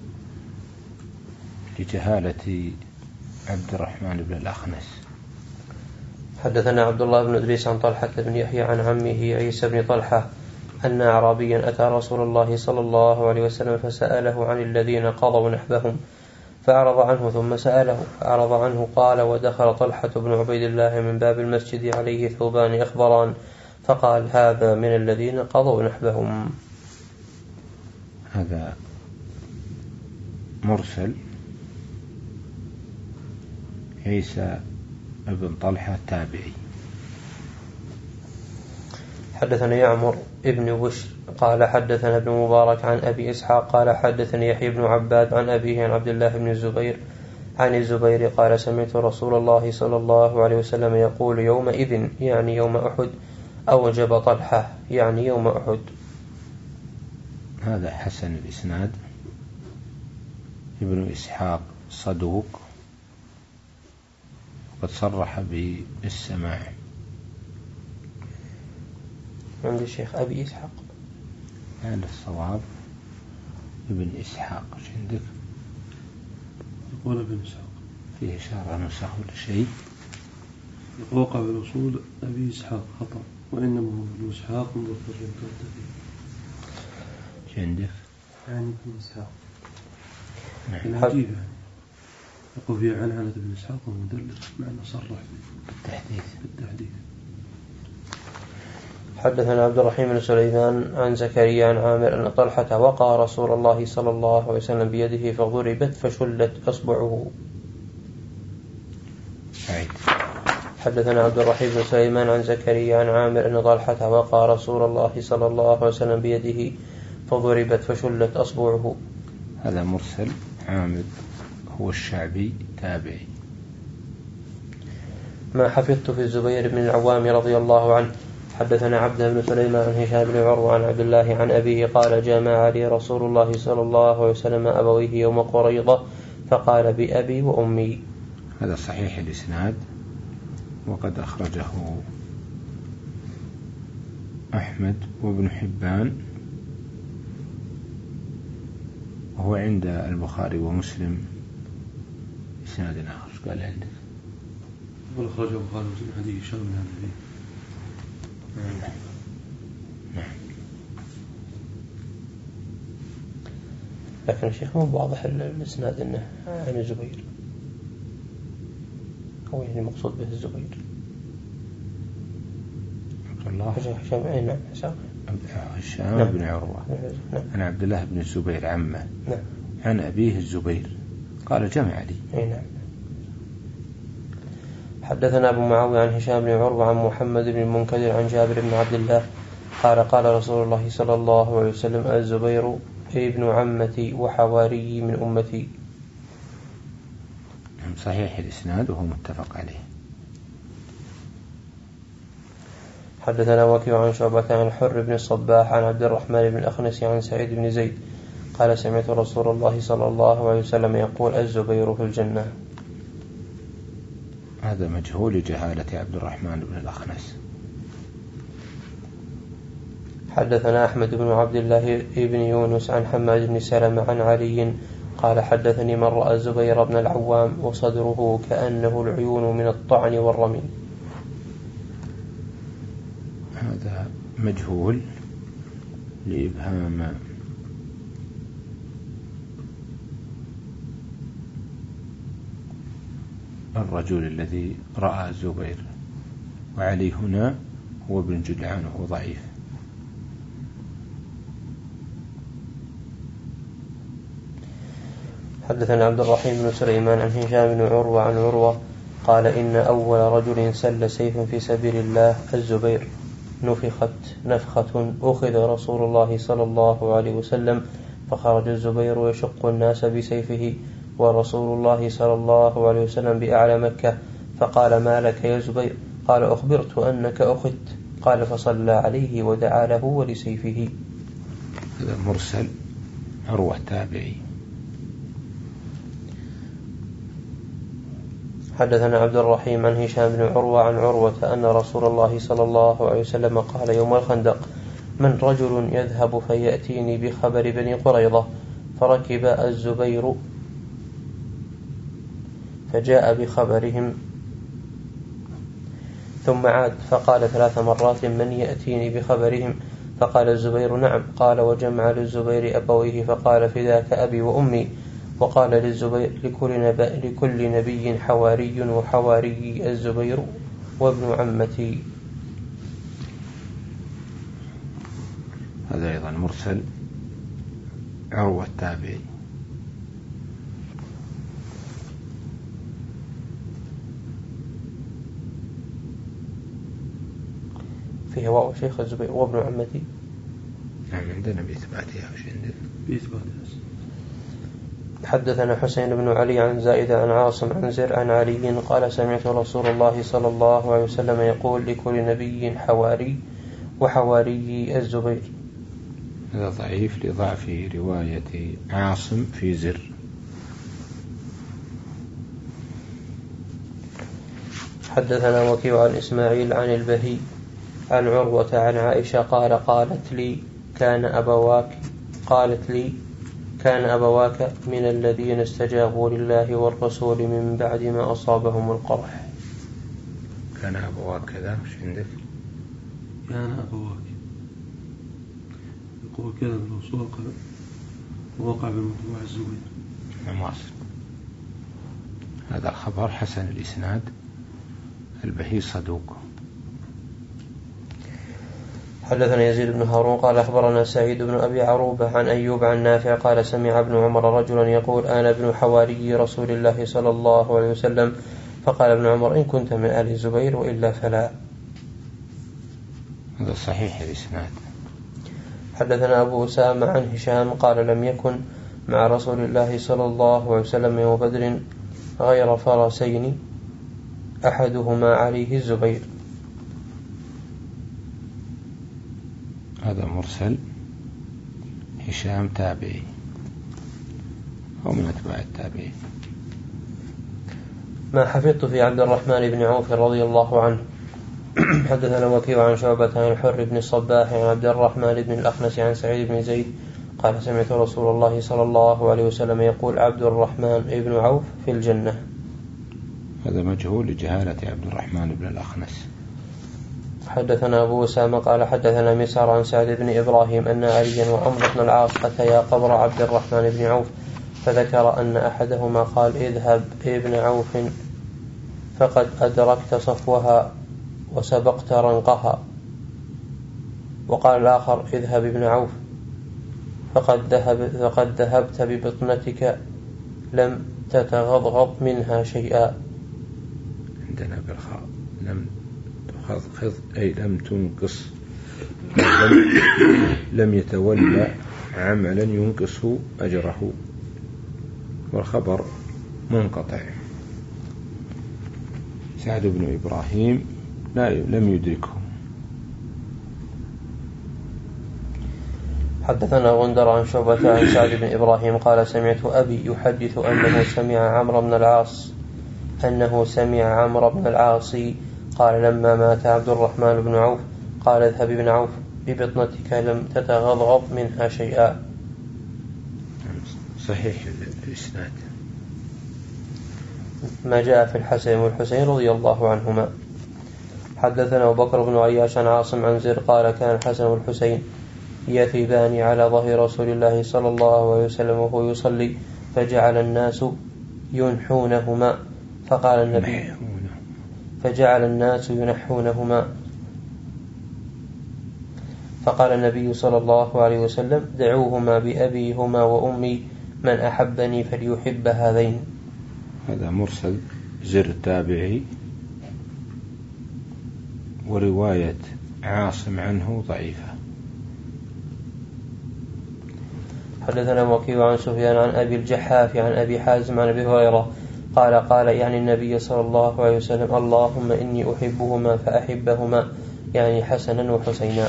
لجهالة عبد الرحمن بن الأخنس. حدثنا عبد الله بن إدريس عن طلحة بن يحيى عن عمه عيسى بن طلحة أن أعرابيا أتى رسول الله صلى الله عليه وسلم فسأله عن الذين قضوا نحبهم فأعرض عنه ثم سأله فأعرض عنه قال ودخل طلحة بن عبيد الله من باب المسجد عليه ثوبان أخضران فقال هذا من الذين قضوا نحبهم. هذا مرسل. عيسى ابن طلحة تابعي. حدثنا يعمر ابن بشر قال حدثنا ابن مبارك عن أبي إسحاق قال حدثني يحيى بن عباد عن أبيه عن عبد الله بن الزبير عن الزبير قال سمعت رسول الله صلى الله عليه وسلم يقول يومئذ يعني يوم أحد أوجب طلحة يعني يوم أحد. هذا حسن الإسناد. ابن إسحاق صدوق وقد صرح بالسماع. عند الشيخ أبي إسحاق. هذا الصواب ابن إسحاق. ايش عندك؟ يقول ابن إسحاق فيه إشارة نسخ ولا شيء؟ وقع بالأصول أبي إسحاق خطأ، وإنما هو ابن إسحاق مضطر يمتد شو عندك؟ يعني ابن إسحاق العجيب يعني يقول فيه عن عنة ابن إسحاق ومدلس مع أنه صرح بالتحديث بالتحديث. حدثنا عبد الرحيم بن سليمان عن زكريا عن عامر أن طلحة وقع رسول الله صلى الله عليه وسلم بيده فضربت فشلت أصبعه. عيد. حدثنا عبد الرحيم بن سليمان عن زكريا عن عامر أن طلحة وقع رسول الله صلى الله عليه وسلم بيده فضربت فشلت أصبعه. هذا مرسل. عامر هو الشعبي تابعي. ما حفظت في الزبير بن العوام رضي الله عنه. حدثنا عبد بن سليمان عن هشام بن عروة عن عبد الله عن أبيه قال جامع لي رسول الله صلى الله عليه وسلم أبويه يوم قريضة فقال بأبي وأمي. هذا صحيح الإسناد، وقد أخرجه أحمد وابن حبان، وهو عند البخاري ومسلم إسناد آخر. قال عندك والأخرجه البخاري ومسلم حديث هشام بن عبد. نعم. لكن الشيخ مو واضح الإسناد إنه عن الزبير، هو يعني المقصود به الزبير. عبد الله هشام نعم هشام نعم. بن عروة نعم. عن عبد الله بن الزبير عمه نعم. عن أبيه الزبير قال جمع لي. أي نعم. حدثنا أبو معاوية عن هشام بن عروة عن محمد بن المنكدر عن جابر بن عبد الله قال قال رسول الله صلى الله عليه وسلم الزبير ابن عمتي وحواري من أمتي. صحيح الإسناد وهو متفق عليه. حدثنا وكيع عن شعبة عن الحر بن الصباح عن عبد الرحمن بن الأخنس عن سعيد بن زيد قال سمعت رسول الله صلى الله عليه وسلم يقول الزبير في الجنة. هذا مجهول جهالة عبد الرحمن بن الأخنس. حدثنا أحمد بن عبد الله بن يونس عن حماد بن سلمة عن علي قال حدثني من رأى الزبير بن العوام وصدره كأنه العيون من الطعن والرمي. هذا مجهول لإبهام الرجل الذي رأى الزبير، وعلي هنا هو ابن جدعان وهو ضعيف. حدثنا عبد الرحيم بن سليمان عن هشام بن عروة عن عروة قال إن أول رجل سل سيفا في سبيل الله الزبير نفخت نفخة أخذ رسول الله صلى الله عليه وسلم فخرج الزبير يشق الناس بسيفه ورسول الله صلى الله عليه وسلم بأعلى مكة فقال ما لك يا زبير؟ قال أخبرت أنك أخذت. قال فصلى عليه ودعا له ولسيفه. هذا مرسل. عروة تابعي. حدثنا عبد الرحيم عن هشام بن عروة عن عروة أن رسول الله صلى الله عليه وسلم قال يوم الخندق من رجل يذهب فيأتيني بخبر بني قريظة فركب الزبير فجاء بخبرهم ثم عاد فقال ثلاث مرات من يأتيني بخبرهم فقال الزبير نعم. قال وجمع للزبير أبويه فقال فداك أبي وأمي. وقال للزبير لكل, نب... لكل نبي حواري وحواري الزبير وابن عمتي. هذا أيضا مرسل. عروة التابعي. فيه واو شيخ الزبير وابن عمتي. نعم عندنا بإثباتها وش عندنا بإثباتها. حدثنا حسين بن علي عن زائدة عن عاصم عن زر عن علي قال سمعت رسول الله صلى الله عليه وسلم يقول لكل نبي حواري وحواري الزبير. هذا ضعيف لضعف رواية عاصم في زر. حدثنا وكيع عن إسماعيل عن البهي عن عروة عن عائشة قال قالت لي كان أبواك قالت لي كان أبواك من الذين استجابوا لله والرسول من بعد ما أصابهم القرح. كان أبواك كذا وش عندك؟ كان أبواك يقول كذا بالوصول ووقع بمطبوع الزبير. مواصل. هذا الخبر حسن الإسناد، البهي صدوق. حدثنا يزيد بن هارون قال أخبرنا سعيد بن أبي عروبة عن أيوب عن نافع قال سمع ابن عمر رجلا يقول أنا ابن حواري رسول الله صلى الله عليه وسلم، فقال ابن عمر إن كنت من آل الزبير وإلا فلا. هذا صحيح الإسناد. حدثنا أبو أسامة عن هشام قال لم يكن مع رسول الله صلى الله عليه وسلم يوم بدر غير فرسين أحدهما عليه الزبير. هذا مرسل. هشام تابعي أو من أتباع التابعين. ما حفظت في عبد الرحمن بن عوف رضي الله عنه. حدثنا وكيع عن شعبة عن الحر بن الصباح عن عبد الرحمن بن الأخنس عن سعيد بن زيد قال سمعت رسول الله صلى الله عليه وسلم يقول عبد الرحمن بن عوف في الجنة. هذا مجهول لجهالة عبد الرحمن بن الأخنس. حدثنا أبو أسامة قال حدثنا مسعر عن سعد بن إبراهيم أن عليا وعمرو بن العاص أتيا قبر عبد الرحمن بن عوف فذكر أن أحدهما قال اذهب ابن عوف فقد أدركت صفوها وسبقت رنقها، وقال الآخر اذهب ابن عوف فقد, ذهب فقد ذهبت ببطنتك لم تتغضغض منها شيئا. عندنا بالخاء لم تخضخض أي لم تنقص، لم, لم يتولى عملا ينقص أجره، والخبر منقطع. سعد بن إبراهيم لا لم يدركه. حدثنا غندر عن شعبة عن سعد بن إبراهيم قال سمعت أبي يحدث أنه سمع عمرو بن العاص أنه سمع عمرو بن العاص قال لما مات عبد الرحمن بن عوف قال اذهب ابن عوف ببطنتك لم تتغضغض منها شيئا. صحيح الإسناد. ما جاء في الحسن والحسين رضي الله عنهما. حدثنا أبو بكر بن عياش عن عاصم عن زر قال كان الحسن والحسين يثبان على ظهر رسول الله صلى الله عليه وسلم وهو يصلي فجعل الناس ينحونهما فقال النبي فجعل الناس ينحونهما فقال النبي صلى الله عليه وسلم دعوهما بأبيهما وأمي من أحبني فليحب هذين. هذا مرسل زر تابعي، ورواية عاصم عنه ضعيفة. حدثنا وكيع عن سفيان عن أبي الجحاف عن أبي حازم عن أبي هريرة قال قال يعني النبي صلى الله عليه وسلم اللهم إني أحبهما فأحبهما، يعني حسنا وحسينا.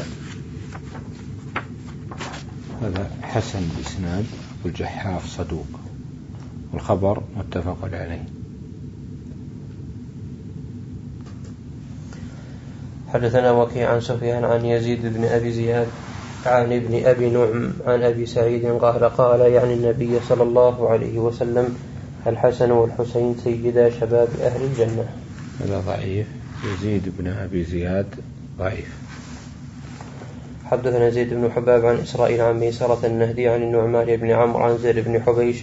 هذا حسن الإسناد، والجحاف صدوق، والخبر متفق عليه. حدثنا وكيع عن سفيان عن يزيد بن أبي زياد عن ابن أبي نعم عن أبي سعيد قال قال يعني النبي صلى الله عليه وسلم الحسن والحسين سيدا شباب أهل الجنة. هذا ضعيف. يزيد بن أبي زياد ضعيف. حدثنا زيد بن حباب عن إسرائيل عن ميسرة النهدي عن النعمان بن عمرو عن زيد بن حبيش.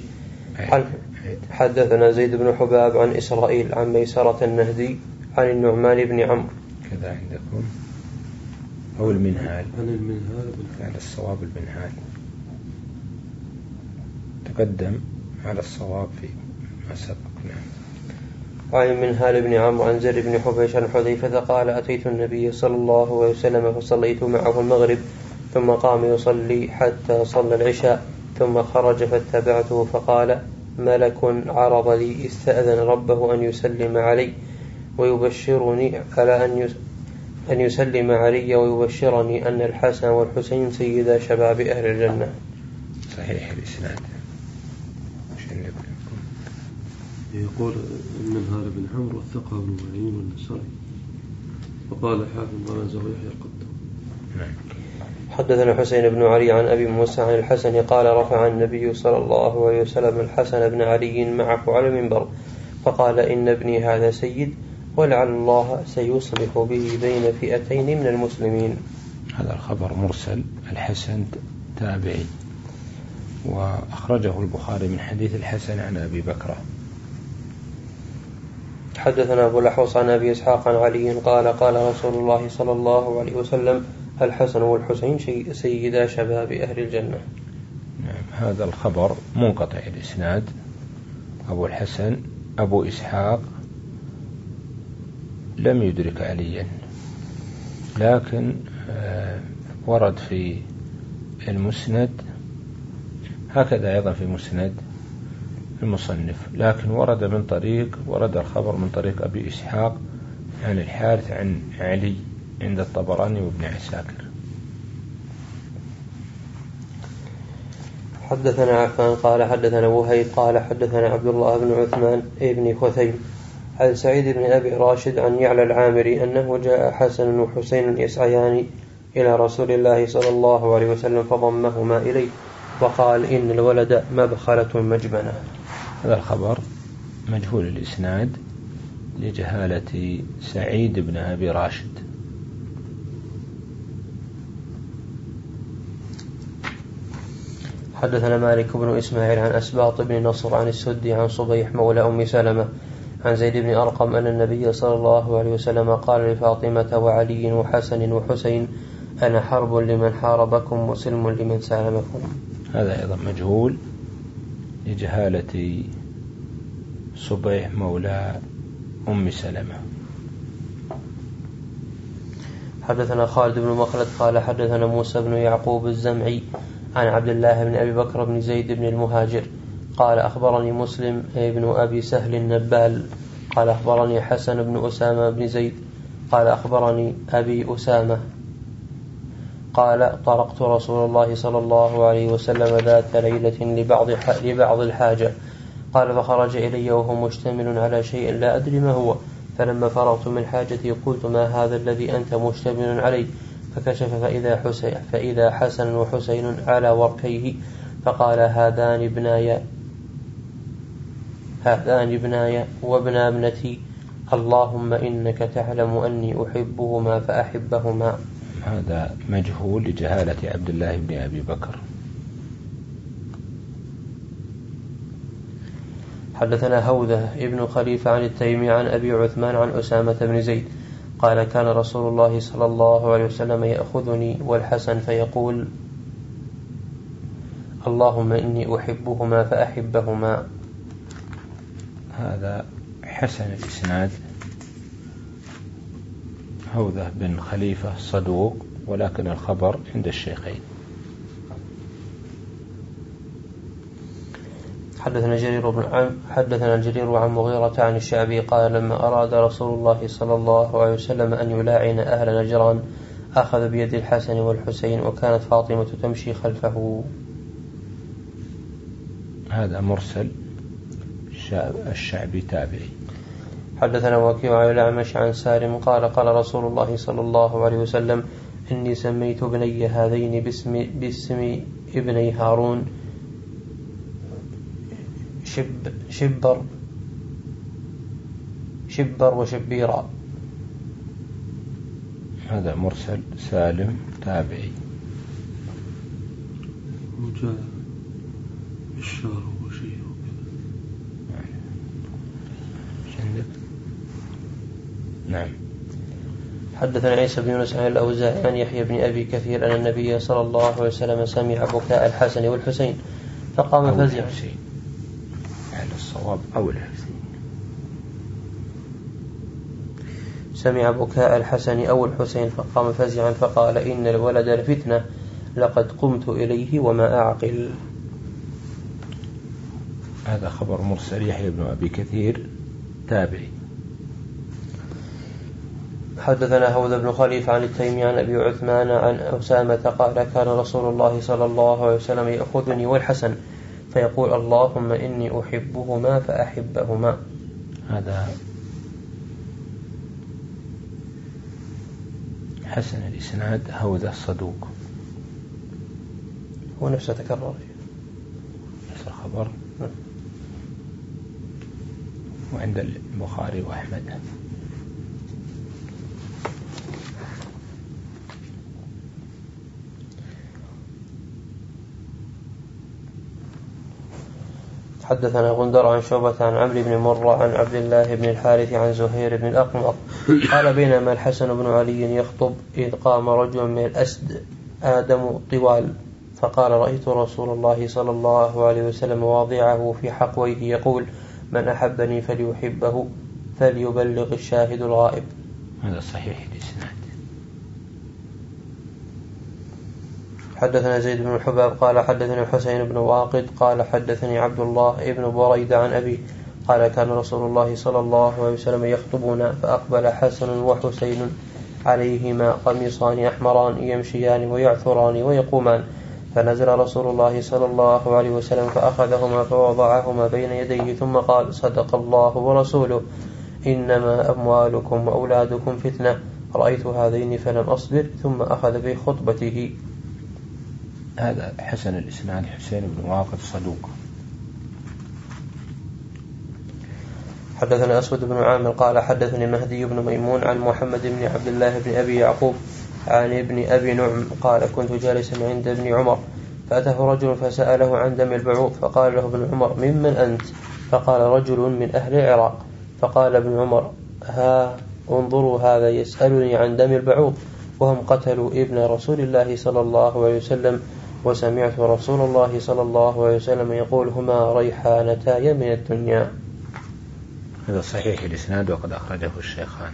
حدثنا زيد بن حباب عن إسرائيل عن ميسرة النهدي عن النعمان بن عمرو. كذا عندكم أو المنهال؟ عن المنهال. على الصواب المنهال، تقدم على الصواب في ما سبق. نعم. عن المنهال بن عمرو عن زر بن حبيش عن حذيفة قال أتيت النبي صلى الله عليه وسلم فصليت معه المغرب ثم قام يصلي حتى صلى العشاء ثم خرج فاتبعته فقال ملك عرض لي استأذن ربه أن يسلم علي ويبشرني على أن أن يسلم علي ويبشرني أن الحسن والحسين سيدا شباب أهل الجنة. صحيح الإسناد. يقول المنهال بن عمرو والثقة بن معين والنسائي، وقال حافظ بن زويح يقدم. نعم. حدثنا حسين بن علي عن أبي موسى عن الحسن قال رفع النبي صلى الله عليه وسلم الحسن بن علي معه على المنبر فقال إن ابني هذا سيد ولعل الله سيصلح به بين فئتين من المسلمين. هذا الخبر مرسل. الحسن تابعي، وأخرجه البخاري من حديث الحسن عن أبي بكر. حدثنا أبو الأحوص عن أبي إسحاق عن علي قال قال رسول الله صلى الله عليه وسلم الحسن والحسين سيدا شباب أهل الجنة. نعم، هذا الخبر منقطع الإسناد. أبو الحسن أبو إسحاق لم يدرك عليا، لكن ورد في المسند هكذا أيضا في مسند المصنف، لكن ورد من طريق ورد الخبر من طريق أبي إسحاق عن الحارث عن علي عند الطبراني وابن عساكر. حدثنا عفان قال حدثنا وهيب قال حدثنا عبد الله بن عثمان ابن خثيم عن سعيد بن أبي راشد عن يعلى العامري أنه جاء حسن وحسين يسعيان إلى رسول الله صلى الله عليه وسلم فضمهما إليه وقال إن الولد مبخلة مجبنة. هذا الخبر مجهول الإسناد لجهالة سعيد بن أبي راشد. حدثنا مالك بن إسماعيل عن أسباط بن نصر عن السدي عن صبيح مولى أم سلمة عن زيد بن أرقم أن النبي صلى الله عليه وسلم قال لفاطمة وعلي وحسن وحسين أنا حرب لمن حاربكم وسلم لمن سالمكم. هذا أيضا مجهول لجهالة صبيح مولى أم سلمة. حدثنا خالد بن مخلد قال حدثنا موسى بن يعقوب الزمعي عن عبد الله بن أبي بكر بن زيد بن المهاجر قال أخبرني مسلم بن أبي سهل النبال قال أخبرني حسن بن أسامة بن زيد قال أخبرني أبي أسامة قال طرقت رسول الله صلى الله عليه وسلم ذات ليلة لبعض, لبعض الحاجة قال فخرج إلي وهو مشتمل على شيء لا أدري ما هو فلما فرغت من حاجتي قلت ما هذا الذي أنت مشتمل عليه فكشف فإذا, حسين فإذا حسن وحسين على وركيه فقال هذان ابناي هذان ابناي وابن ابنتي اللهم إنك تعلم أني أحبهما فأحبهما. هذا مجهول لجهالة عبد الله بن أبي بكر. حدثنا هوذة ابن خليفة عن التيمي عن أبي عثمان عن أسامة بن زيد قال كان رسول الله صلى الله عليه وسلم يأخذني والحسن فيقول اللهم إني أحبهما فأحبهما. هذا حسن الإسناد. هوذة بن خليفة صدوق ولكن الخبر عند الشيخين. حدثنا جرير بن عم حدثنا الجرير عن مغيرة عن الشعبي قال لما أراد رسول الله صلى الله عليه وسلم أن يلاعن أهل نجران أخذ بيد الحسن والحسين وكانت فاطمة تمشي خلفه. هذا مرسل الشعبي تابعي. حدثنا وكيع عن الأعمش عن سالم قال قال رسول الله صلى الله عليه وسلم إني سميت ابني هذين باسم, باسم ابني هارون شب شبر شبر وشبيرا. هذا مرسل سالم تابعي. وجاء بالشهر وشيء وكذا. نعم. حدثنا عيسى بن يونس عن الأوزاعي عن يحيى بن أبي كثير أن النبي صلى الله عليه وسلم سمع بكاء الحسن والحسين فقام فزعا. على الصواب أو الحسين. سمع بكاء الحسن أو الحسين فقام فزعا فقال إن الولد لفتنة لقد قمت إليه وما أعقل. هذا خبر مرسل يحيى بن أبي كثير تابعي. حدثنا هوذ بن خليفة عن التيمي عن أبي عثمان عن أسامة قال كان رسول الله صلى الله عليه وسلم يأخذني والحسن فيقول اللهم إني أحبهما فأحبهما. هذا حسن الإسناد. هوذ الصدوق هو نفسه تكرر نفس الخبر وعند البخاري وأحمد. حدثنا غندر عن شعبة عن عمرو بن مرة عن عبد الله بن الحارث عن زهير بن الأقمر قال بينما الحسن بن علي يخطب إذ قام رجل من الأسد آدم طوال فقال رأيت رسول الله صلى الله عليه وسلم واضعه في حقويه يقول من أحبني فليحبه فليبلغ الشاهد الغائب. هذا صحيح الإسناد. حدثنا زيد بن الحباب قال حدثني حسين بن واقد قال حدثني عبد الله بن بريدة عن أبي قال كان رسول الله صلى الله عليه وسلم يخطبنا فأقبل حسن وحسين عليهما قميصان أحمران يمشيان ويعثران ويقومان فنزل رسول الله صلى الله عليه وسلم فأخذهما فوضعهما بين يديه ثم قال صدق الله ورسوله إنما أموالكم وأولادكم فتنة رأيت هذين فلم أصبر ثم أخذ بخطبته. هذا حسن الإسناد حسين بن واقد صدوق. حدثنا أسود بن عامر قال حدثني مهدي بن ميمون عن محمد بن عبد الله بن أبي يعقوب عن ابن أبي نعم قال كنت جالسا عند ابن عمر فأتاه رجل فسأله عن دم البعوض فقال له ابن عمر ممن أنت؟ فقال رجل من أهل العراق. فقال ابن عمر ها انظروا هذا يسألني عن دم البعوض وهم قتلوا ابن رسول الله صلى الله عليه وسلم وسمعت رسول الله صلى الله عليه وسلم يقول هما ريحانتاي من الدنيا. هذا صحيح الإسناد وقد أخرجه الشيخان.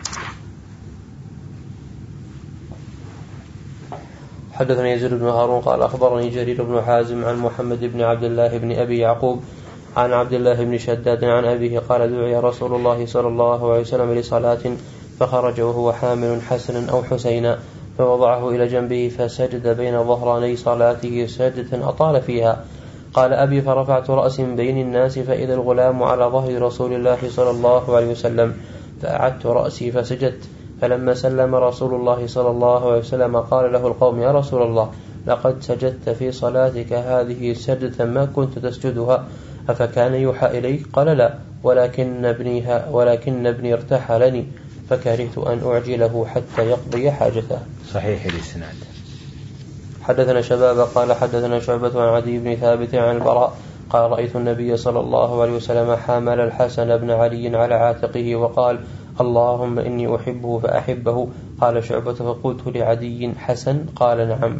حدثني يزيد بن هارون قال أخبرني جرير بن حازم عن محمد بن عبد الله بن أبي يعقوب عن عبد الله بن شداد عن أبيه قال دعي رسول الله صلى الله عليه وسلم لصلاة فخرج وهو حامل حسنا أو حسينا فوضعه إلى جنبه فسجد بين ظهراني صلاته سجدة أطال فيها. قال أبي فرفعت رأسي من بين الناس فإذا الغلام على ظهر رسول الله صلى الله عليه وسلم فأعدت رأسي فسجدت فلما سلم رسول الله صلى الله عليه وسلم قال له القوم يا رسول الله لقد سجدت في صلاتك هذه سجدة ما كنت تسجدها أفكان يوحى إليك؟ قال لا ولكن ابني, ولكن ابني ارتحلني فكرهت أن أعجله حتى يقضي حاجته. صحيح الإسناد. حدثنا شباب قال حدثنا شعبة عن عدي بن ثابت عن البراء قال رأيت النبي صلى الله عليه وسلم حامل الحسن بن علي على عاتقه وقال اللهم إني أحبه فأحبه. قال شعبة فقلت لعدي حسن؟ قال نعم.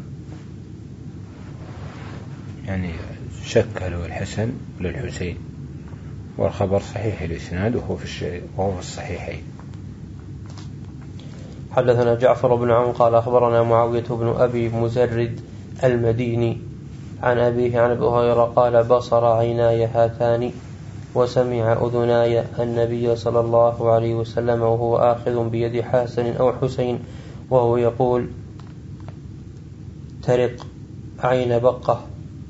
يعني شك له الحسن للحسين والخبر صحيح الإسناد وهو في الشيء وهو في الصحيحين. حدثنا جعفر بن عون قال أخبرنا معاوية بن أبي مزرد المديني عن أبيه عن أبي هريرة قال بصر عيناي هاتان وسمع أذناي النبي صلى الله عليه وسلم وهو آخذ بيد حسن أو حسين وهو يقول ترق عين بقة.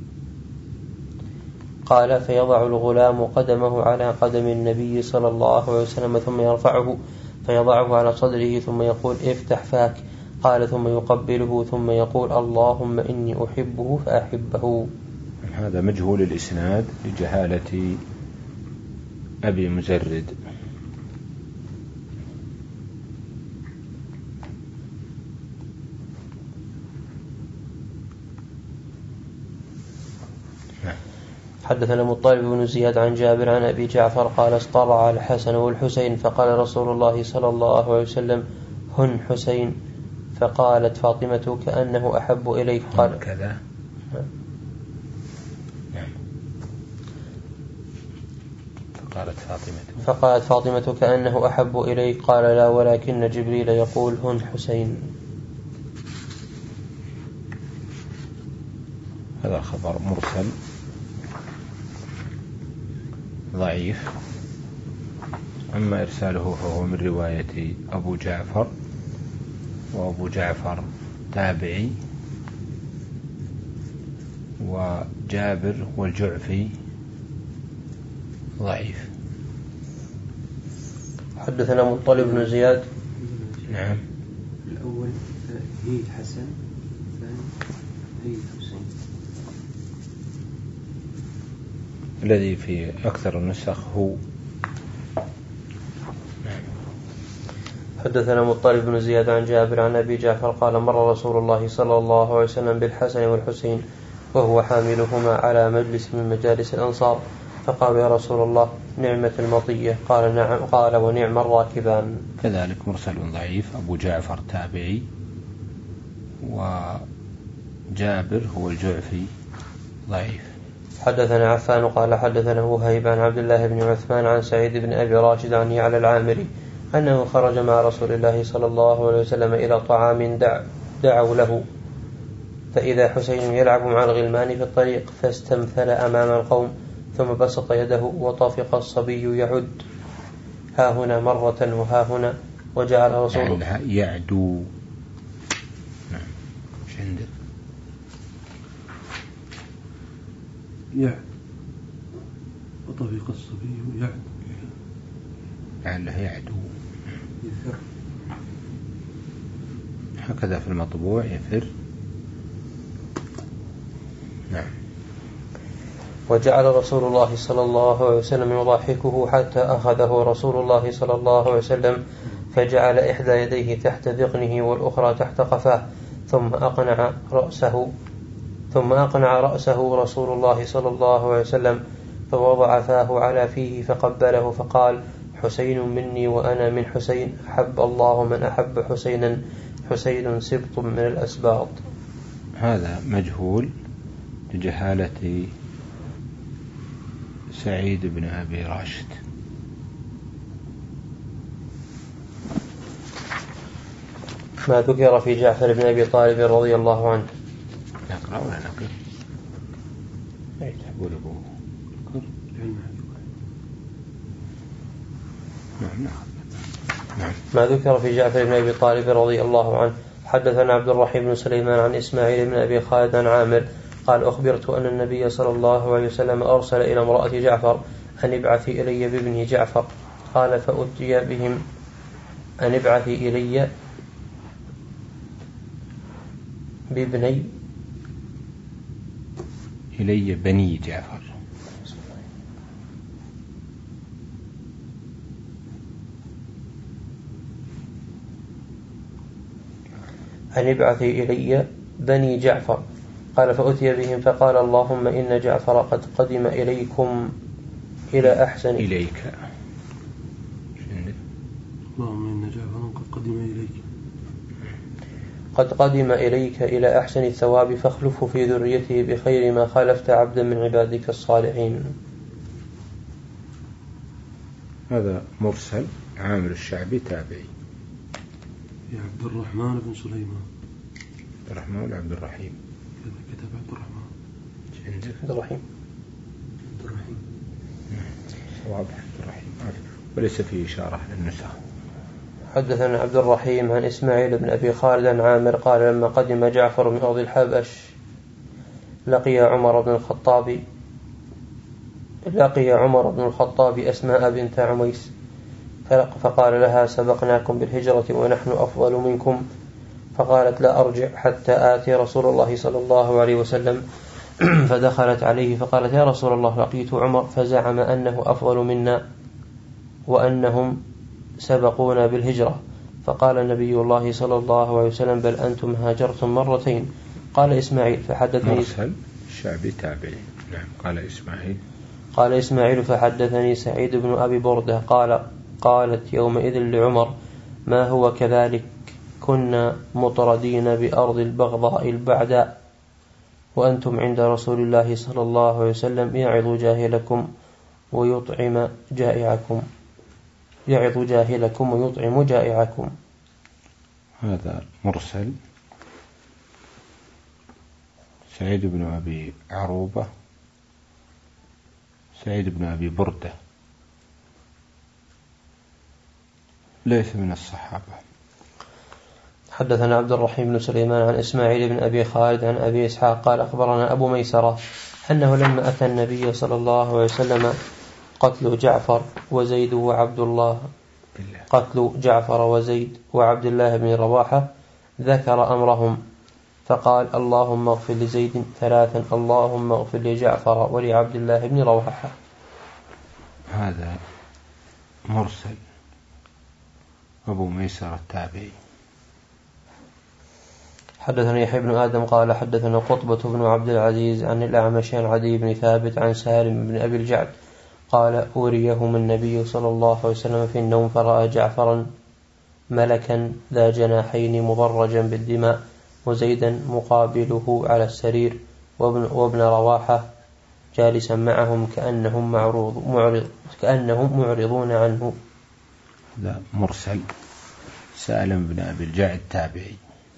قال فيضع الغلام قدمه على قدم النبي صلى الله عليه وسلم ثم يرفعه فيضعه على صدره ثم يقول افتح فاك. قال ثم يقبله ثم يقول اللهم إني أحبه فأحبه. هذا مجهول الإسناد لجهالة أبي مزرد. حدثنا مطلب بن زياد عن جابر عن أبي جعفر قال اصطلع الحسن والحسين فقال رسول الله صلى الله عليه وسلم هن حسين. فقالت فاطمة كأنه أحب إليك. قال كذا فقالت فاطمة فقالت فاطمة كأنه أحب إليك. قال لا ولكن جبريل يقول هن حسين. هذا خبر مرسل ضعيف. أما إرساله فهو من رواية أبو جعفر وأبو جعفر تابعي وجابر والجعفي ضعيف. حدثنا مطلب بن زياد. نعم. الأول هي الحسن الثاني هي الحسين. الذي في أكثر النسخ هو. حدثنا مطلب بن زياد عن جابر عن أبي جعفر قال مر رسول الله صلى الله عليه وسلم بالحسن والحسين وهو حاملهما على مجلس من مجالس الأنصار فقالوا يا رسول الله نعمة المطية، قال نعم، قال ونعم الراكبان. كذلك مرسل ضعيف أبو جعفر تابعي، وجابر هو الجعفي ضعيف. حدثنا عفان قال حدثنا وهيب عن عبد الله بن عثمان عن سعيد بن أبي راشد عن يعلى العامري أنه خرج مع رسول الله صلى الله عليه وسلم إلى طعام دع دعوا له، فإذا حسين يلعب مع الغلمان في الطريق، فاستمثل أمام القوم ثم بسط يده وطفق الصبي يعد ها هنا مرة وها هنا، وجعل رسول الله يعدو. نعم مش عندك يعد وطفق الصبي يعد لعله يعدو يفر، هكذا في المطبوع يفر. نعم. وجعل رسول الله صلى الله عليه وسلم يضحكه حتى أخذه رسول الله صلى الله عليه وسلم فجعل إحدى يديه تحت ذقنه والأخرى تحت قفاه، ثم أقنع رأسه ثم أقنع رأسه رسول الله صلى الله عليه وسلم فوضع فاه على فيه فقبله فقال حسين مني وأنا من حسين، أحب الله من أحب حسينا، حسين سبط من الأسباط. هذا مجهول لجهالة سعيد بن أبي راشد. ما ذكر في جعفر بن أبي طالب رضي الله عنه. نقرأ ولا نقرأ؟ أي تقول أبوه ما ذكر في جعفر بن أبي طالب رضي الله عنه. حدثنا عبد الرحيم بن سليمان عن إسماعيل بن أبي خالد عن عامر قال أخبرت أن النبي صلى الله عليه وسلم أرسل إلى امرأة جعفر أن ابعثي إلي بابن جعفر، قال فأتي بهم أن ابعثي إلي بابني إلي بني جعفر أن ابعثي إلي بني جعفر، قال فأتي بهم فقال اللهم إن جعفر قد قدم إليكم إلى أحسن إليك اللهم إن جعفر قد قدم إليك قد قدم إليك إلى أحسن الثواب فاخلفه في ذريته بخير ما خالفت عبدا من عبادك الصالحين. هذا مرسل عامر الشعبي تابعي. يا عبد الرحمن بن سليمان. عبد الرحمن ولا عبد الرحيم؟ كتب عبد الرحمن. عندك عبد الرحيم. عبد الرحيم. صواب عبد الرحيم وليس فيه إشارة للنسخ. حدثنا عبد الرحيم عن إسماعيل بن أبي خالد عن عامر قال لما قدم جعفر من أرض الحبش لقي عمر بن الخطاب لقي عمر بن الخطاب أسماء بنت عميس فقال لها سبقناكم بالهجرة ونحن أفضل منكم، فقالت لا أرجع حتى آتي رسول الله صلى الله عليه وسلم، فدخلت عليه فقالت يا رسول الله لقيت عمر فزعم أنه أفضل منا وأنهم سبقونا بالهجرة، فقال النبي الله صلى الله عليه وسلم بل أنتم هاجرتم مرتين. قال إسماعيل فحدثني مرسل الشعبي تابعي. نعم. قال إسماعيل قال إسماعيل فحدثني سعيد بن أبي بردة قال قالت يومئذ لعمر ما هو كذلك، كنا مطردين بأرض البغضاء البعداء وأنتم عند رسول الله صلى الله عليه وسلم يعظ جاهلكم ويطعم جائعكم يعظ جاهلكم ويطعم جائعكم. هذا مرسل سعيد بن أبي عروبة سعيد بن أبي بردة ليس من الصحابة. حدثنا عبد الرحيم بن سليمان عن إسماعيل بن أبي خالد عن أبي إسحاق قال أخبرنا أبو ميسرة أنه لما أتى النبي صلى الله عليه وسلم قتل جعفر وزيد وعبد الله قتل جعفر وزيد وعبد الله بن رواحة ذكر أمرهم فقال اللهم اغفر لزيد ثلاثا، اللهم اغفر لجعفر ولعبد الله بن رواحة. هذا مرسل أبو ميسر التابعي. حدثنا يحيى بن آدم قال حدثنا قطبة بن عبد العزيز عن الأعمش عن عدي بن ثابت عن سالم بن أبي الجعد قال أوريهم النبي صلى الله عليه وسلم في النوم فرأى جعفرا ملكا ذا جناحين مضرجا بالدماء وزيدا مقابله على السرير وابن, وابن رواحة جالسا معهم كأنهم, معروض معرض كأنهم معرضون عنه. هذا مرسل. سالم بن أبي الجعد تابعي.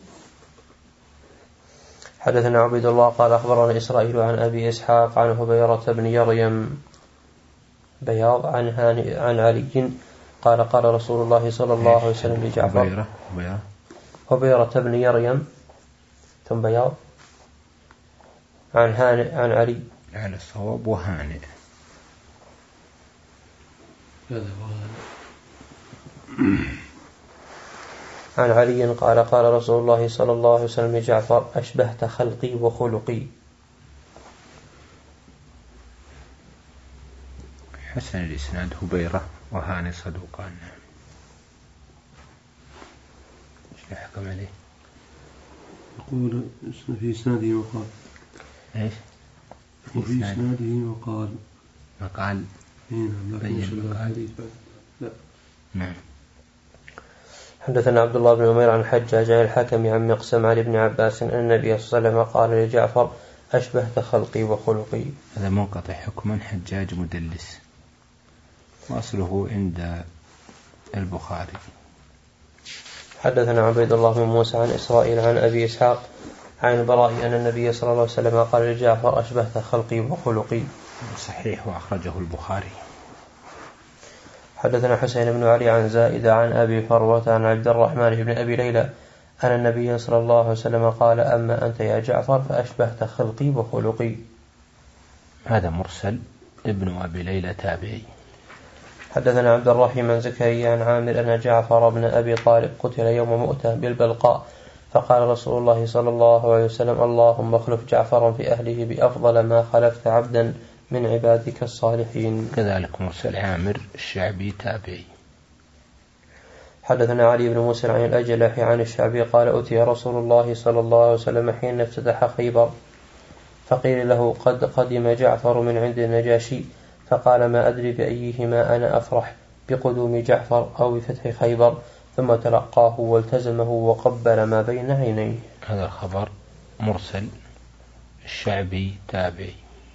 حدثنا عبيد الله قال أخبرنا إسرائيل عن أبي إسحاق عن هبيرة بن يريم بياض عن, عن علي قال قال رسول الله صلى الله عليه وسلم لجعفر هبيرة هبيرة هبيرة بن يريم ثم بياض عن هانئ عن علي على الصواب وهانئ. عن علي قال قال رسول الله صلى الله عليه وسلم لجعفر أشبهت خلقي وخلقي. حسن الإسناد. هبيرة وهانئ صدوقان. ايش يحكم عليه؟ يقول في إسناده وقال ايش؟ وفي إسناده وقال مقال. لا. نعم. حدثنا عبد الله بن عمير عن الحجاج عن الحكم عن مقسم عن ابن عباس أن النبي صلى الله عليه وسلم قال لجعفر أشبهت خلقي وخلقي. هذا منقطع حكما. حجاج مدلس وأصله عند البخاري. حدثنا عبيد الله بن موسى عن إسرائيل عن أبي إسحاق عن البراء أن النبي صلى الله عليه وسلم قال لجعفر أشبهت خلقي وخلقي. صحيح وأخرجه البخاري. حدثنا حسين بن علي عن زائدة عن أبي فروة عن عبد الرحمن بن أبي ليلى أن النبي صلى الله عليه وسلم قال أما أنت يا جعفر فأشبهت خلقي وخلقي. هذا مرسل. ابن أبي ليلى تابعي. حدثنا عبد الرحيم عن زكريا عن عامر أن جعفر بن أبي طالب قتل يوم مؤتة بالبلقاء فقال رسول الله صلى الله عليه وسلم اللهم اخلف جعفرا في أهله بأفضل ما خلفت عبدا من عبادك الصالحين. كذلك مرسل. عامر الشعبي تابعي. حدثنا علي بن موسى عن الأجلح عن الشعبي قال أتي رسول الله صلى الله عليه وسلم حين افتتح خيبر فقيل له قد قدم جعفر من عند النجاشي فقال ما أدري بأيهما أنا أفرح بقدوم جعفر أو بفتح خيبر ثم تلقاه والتزمه وقبل ما بين عينيه. هذا الخبر مرسل. الشعبي تابعي.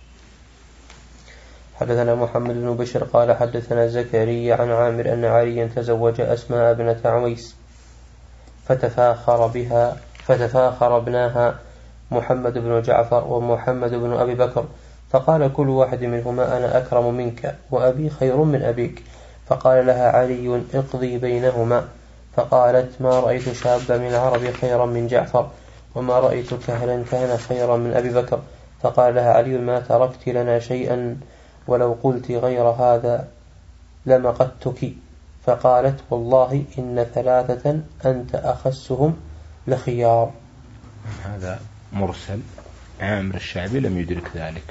حدثنا محمد بن بشر قال حدثنا زكريا عن عامر أن عليا تزوج أسماء بنت عويس فتفاخر بها فتفاخر ابناها محمد بن جعفر ومحمد بن أبي بكر فقال كل واحد منهما أنا أكرم منك وأبي خير من أبيك فقال لها علي اقضي بينهما فقالت ما رأيت شابا من العرب خيرا من جعفر وما رأيت كهلا كان خيرا من أبي بكر فقال لها علي ما تركت لنا شيئا ولو قلت غير هذا لمقتك فقالت والله إن ثلاثة أنت أخسهم لخيار. هذا مرسل. عامر الشعبي لم يدرك ذلك.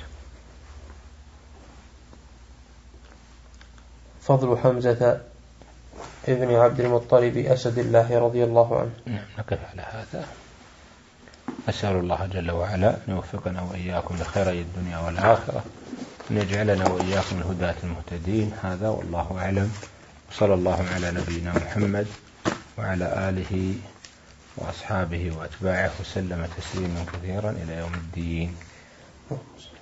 فضل حمزة ابن عبد المطلب أسد الله رضي الله عنه. نعم نقف على هذا. أسأل الله جل وعلا أن يوفقنا وإياكم لخيري الدنيا والآخرة أن يجعلنا وإياكم الهداة المهتدين. هذا والله أعلم. صلى الله على نبينا محمد وعلى آله وأصحابه وأتباعه وسلم تسليما كثيرا إلى يوم الدين.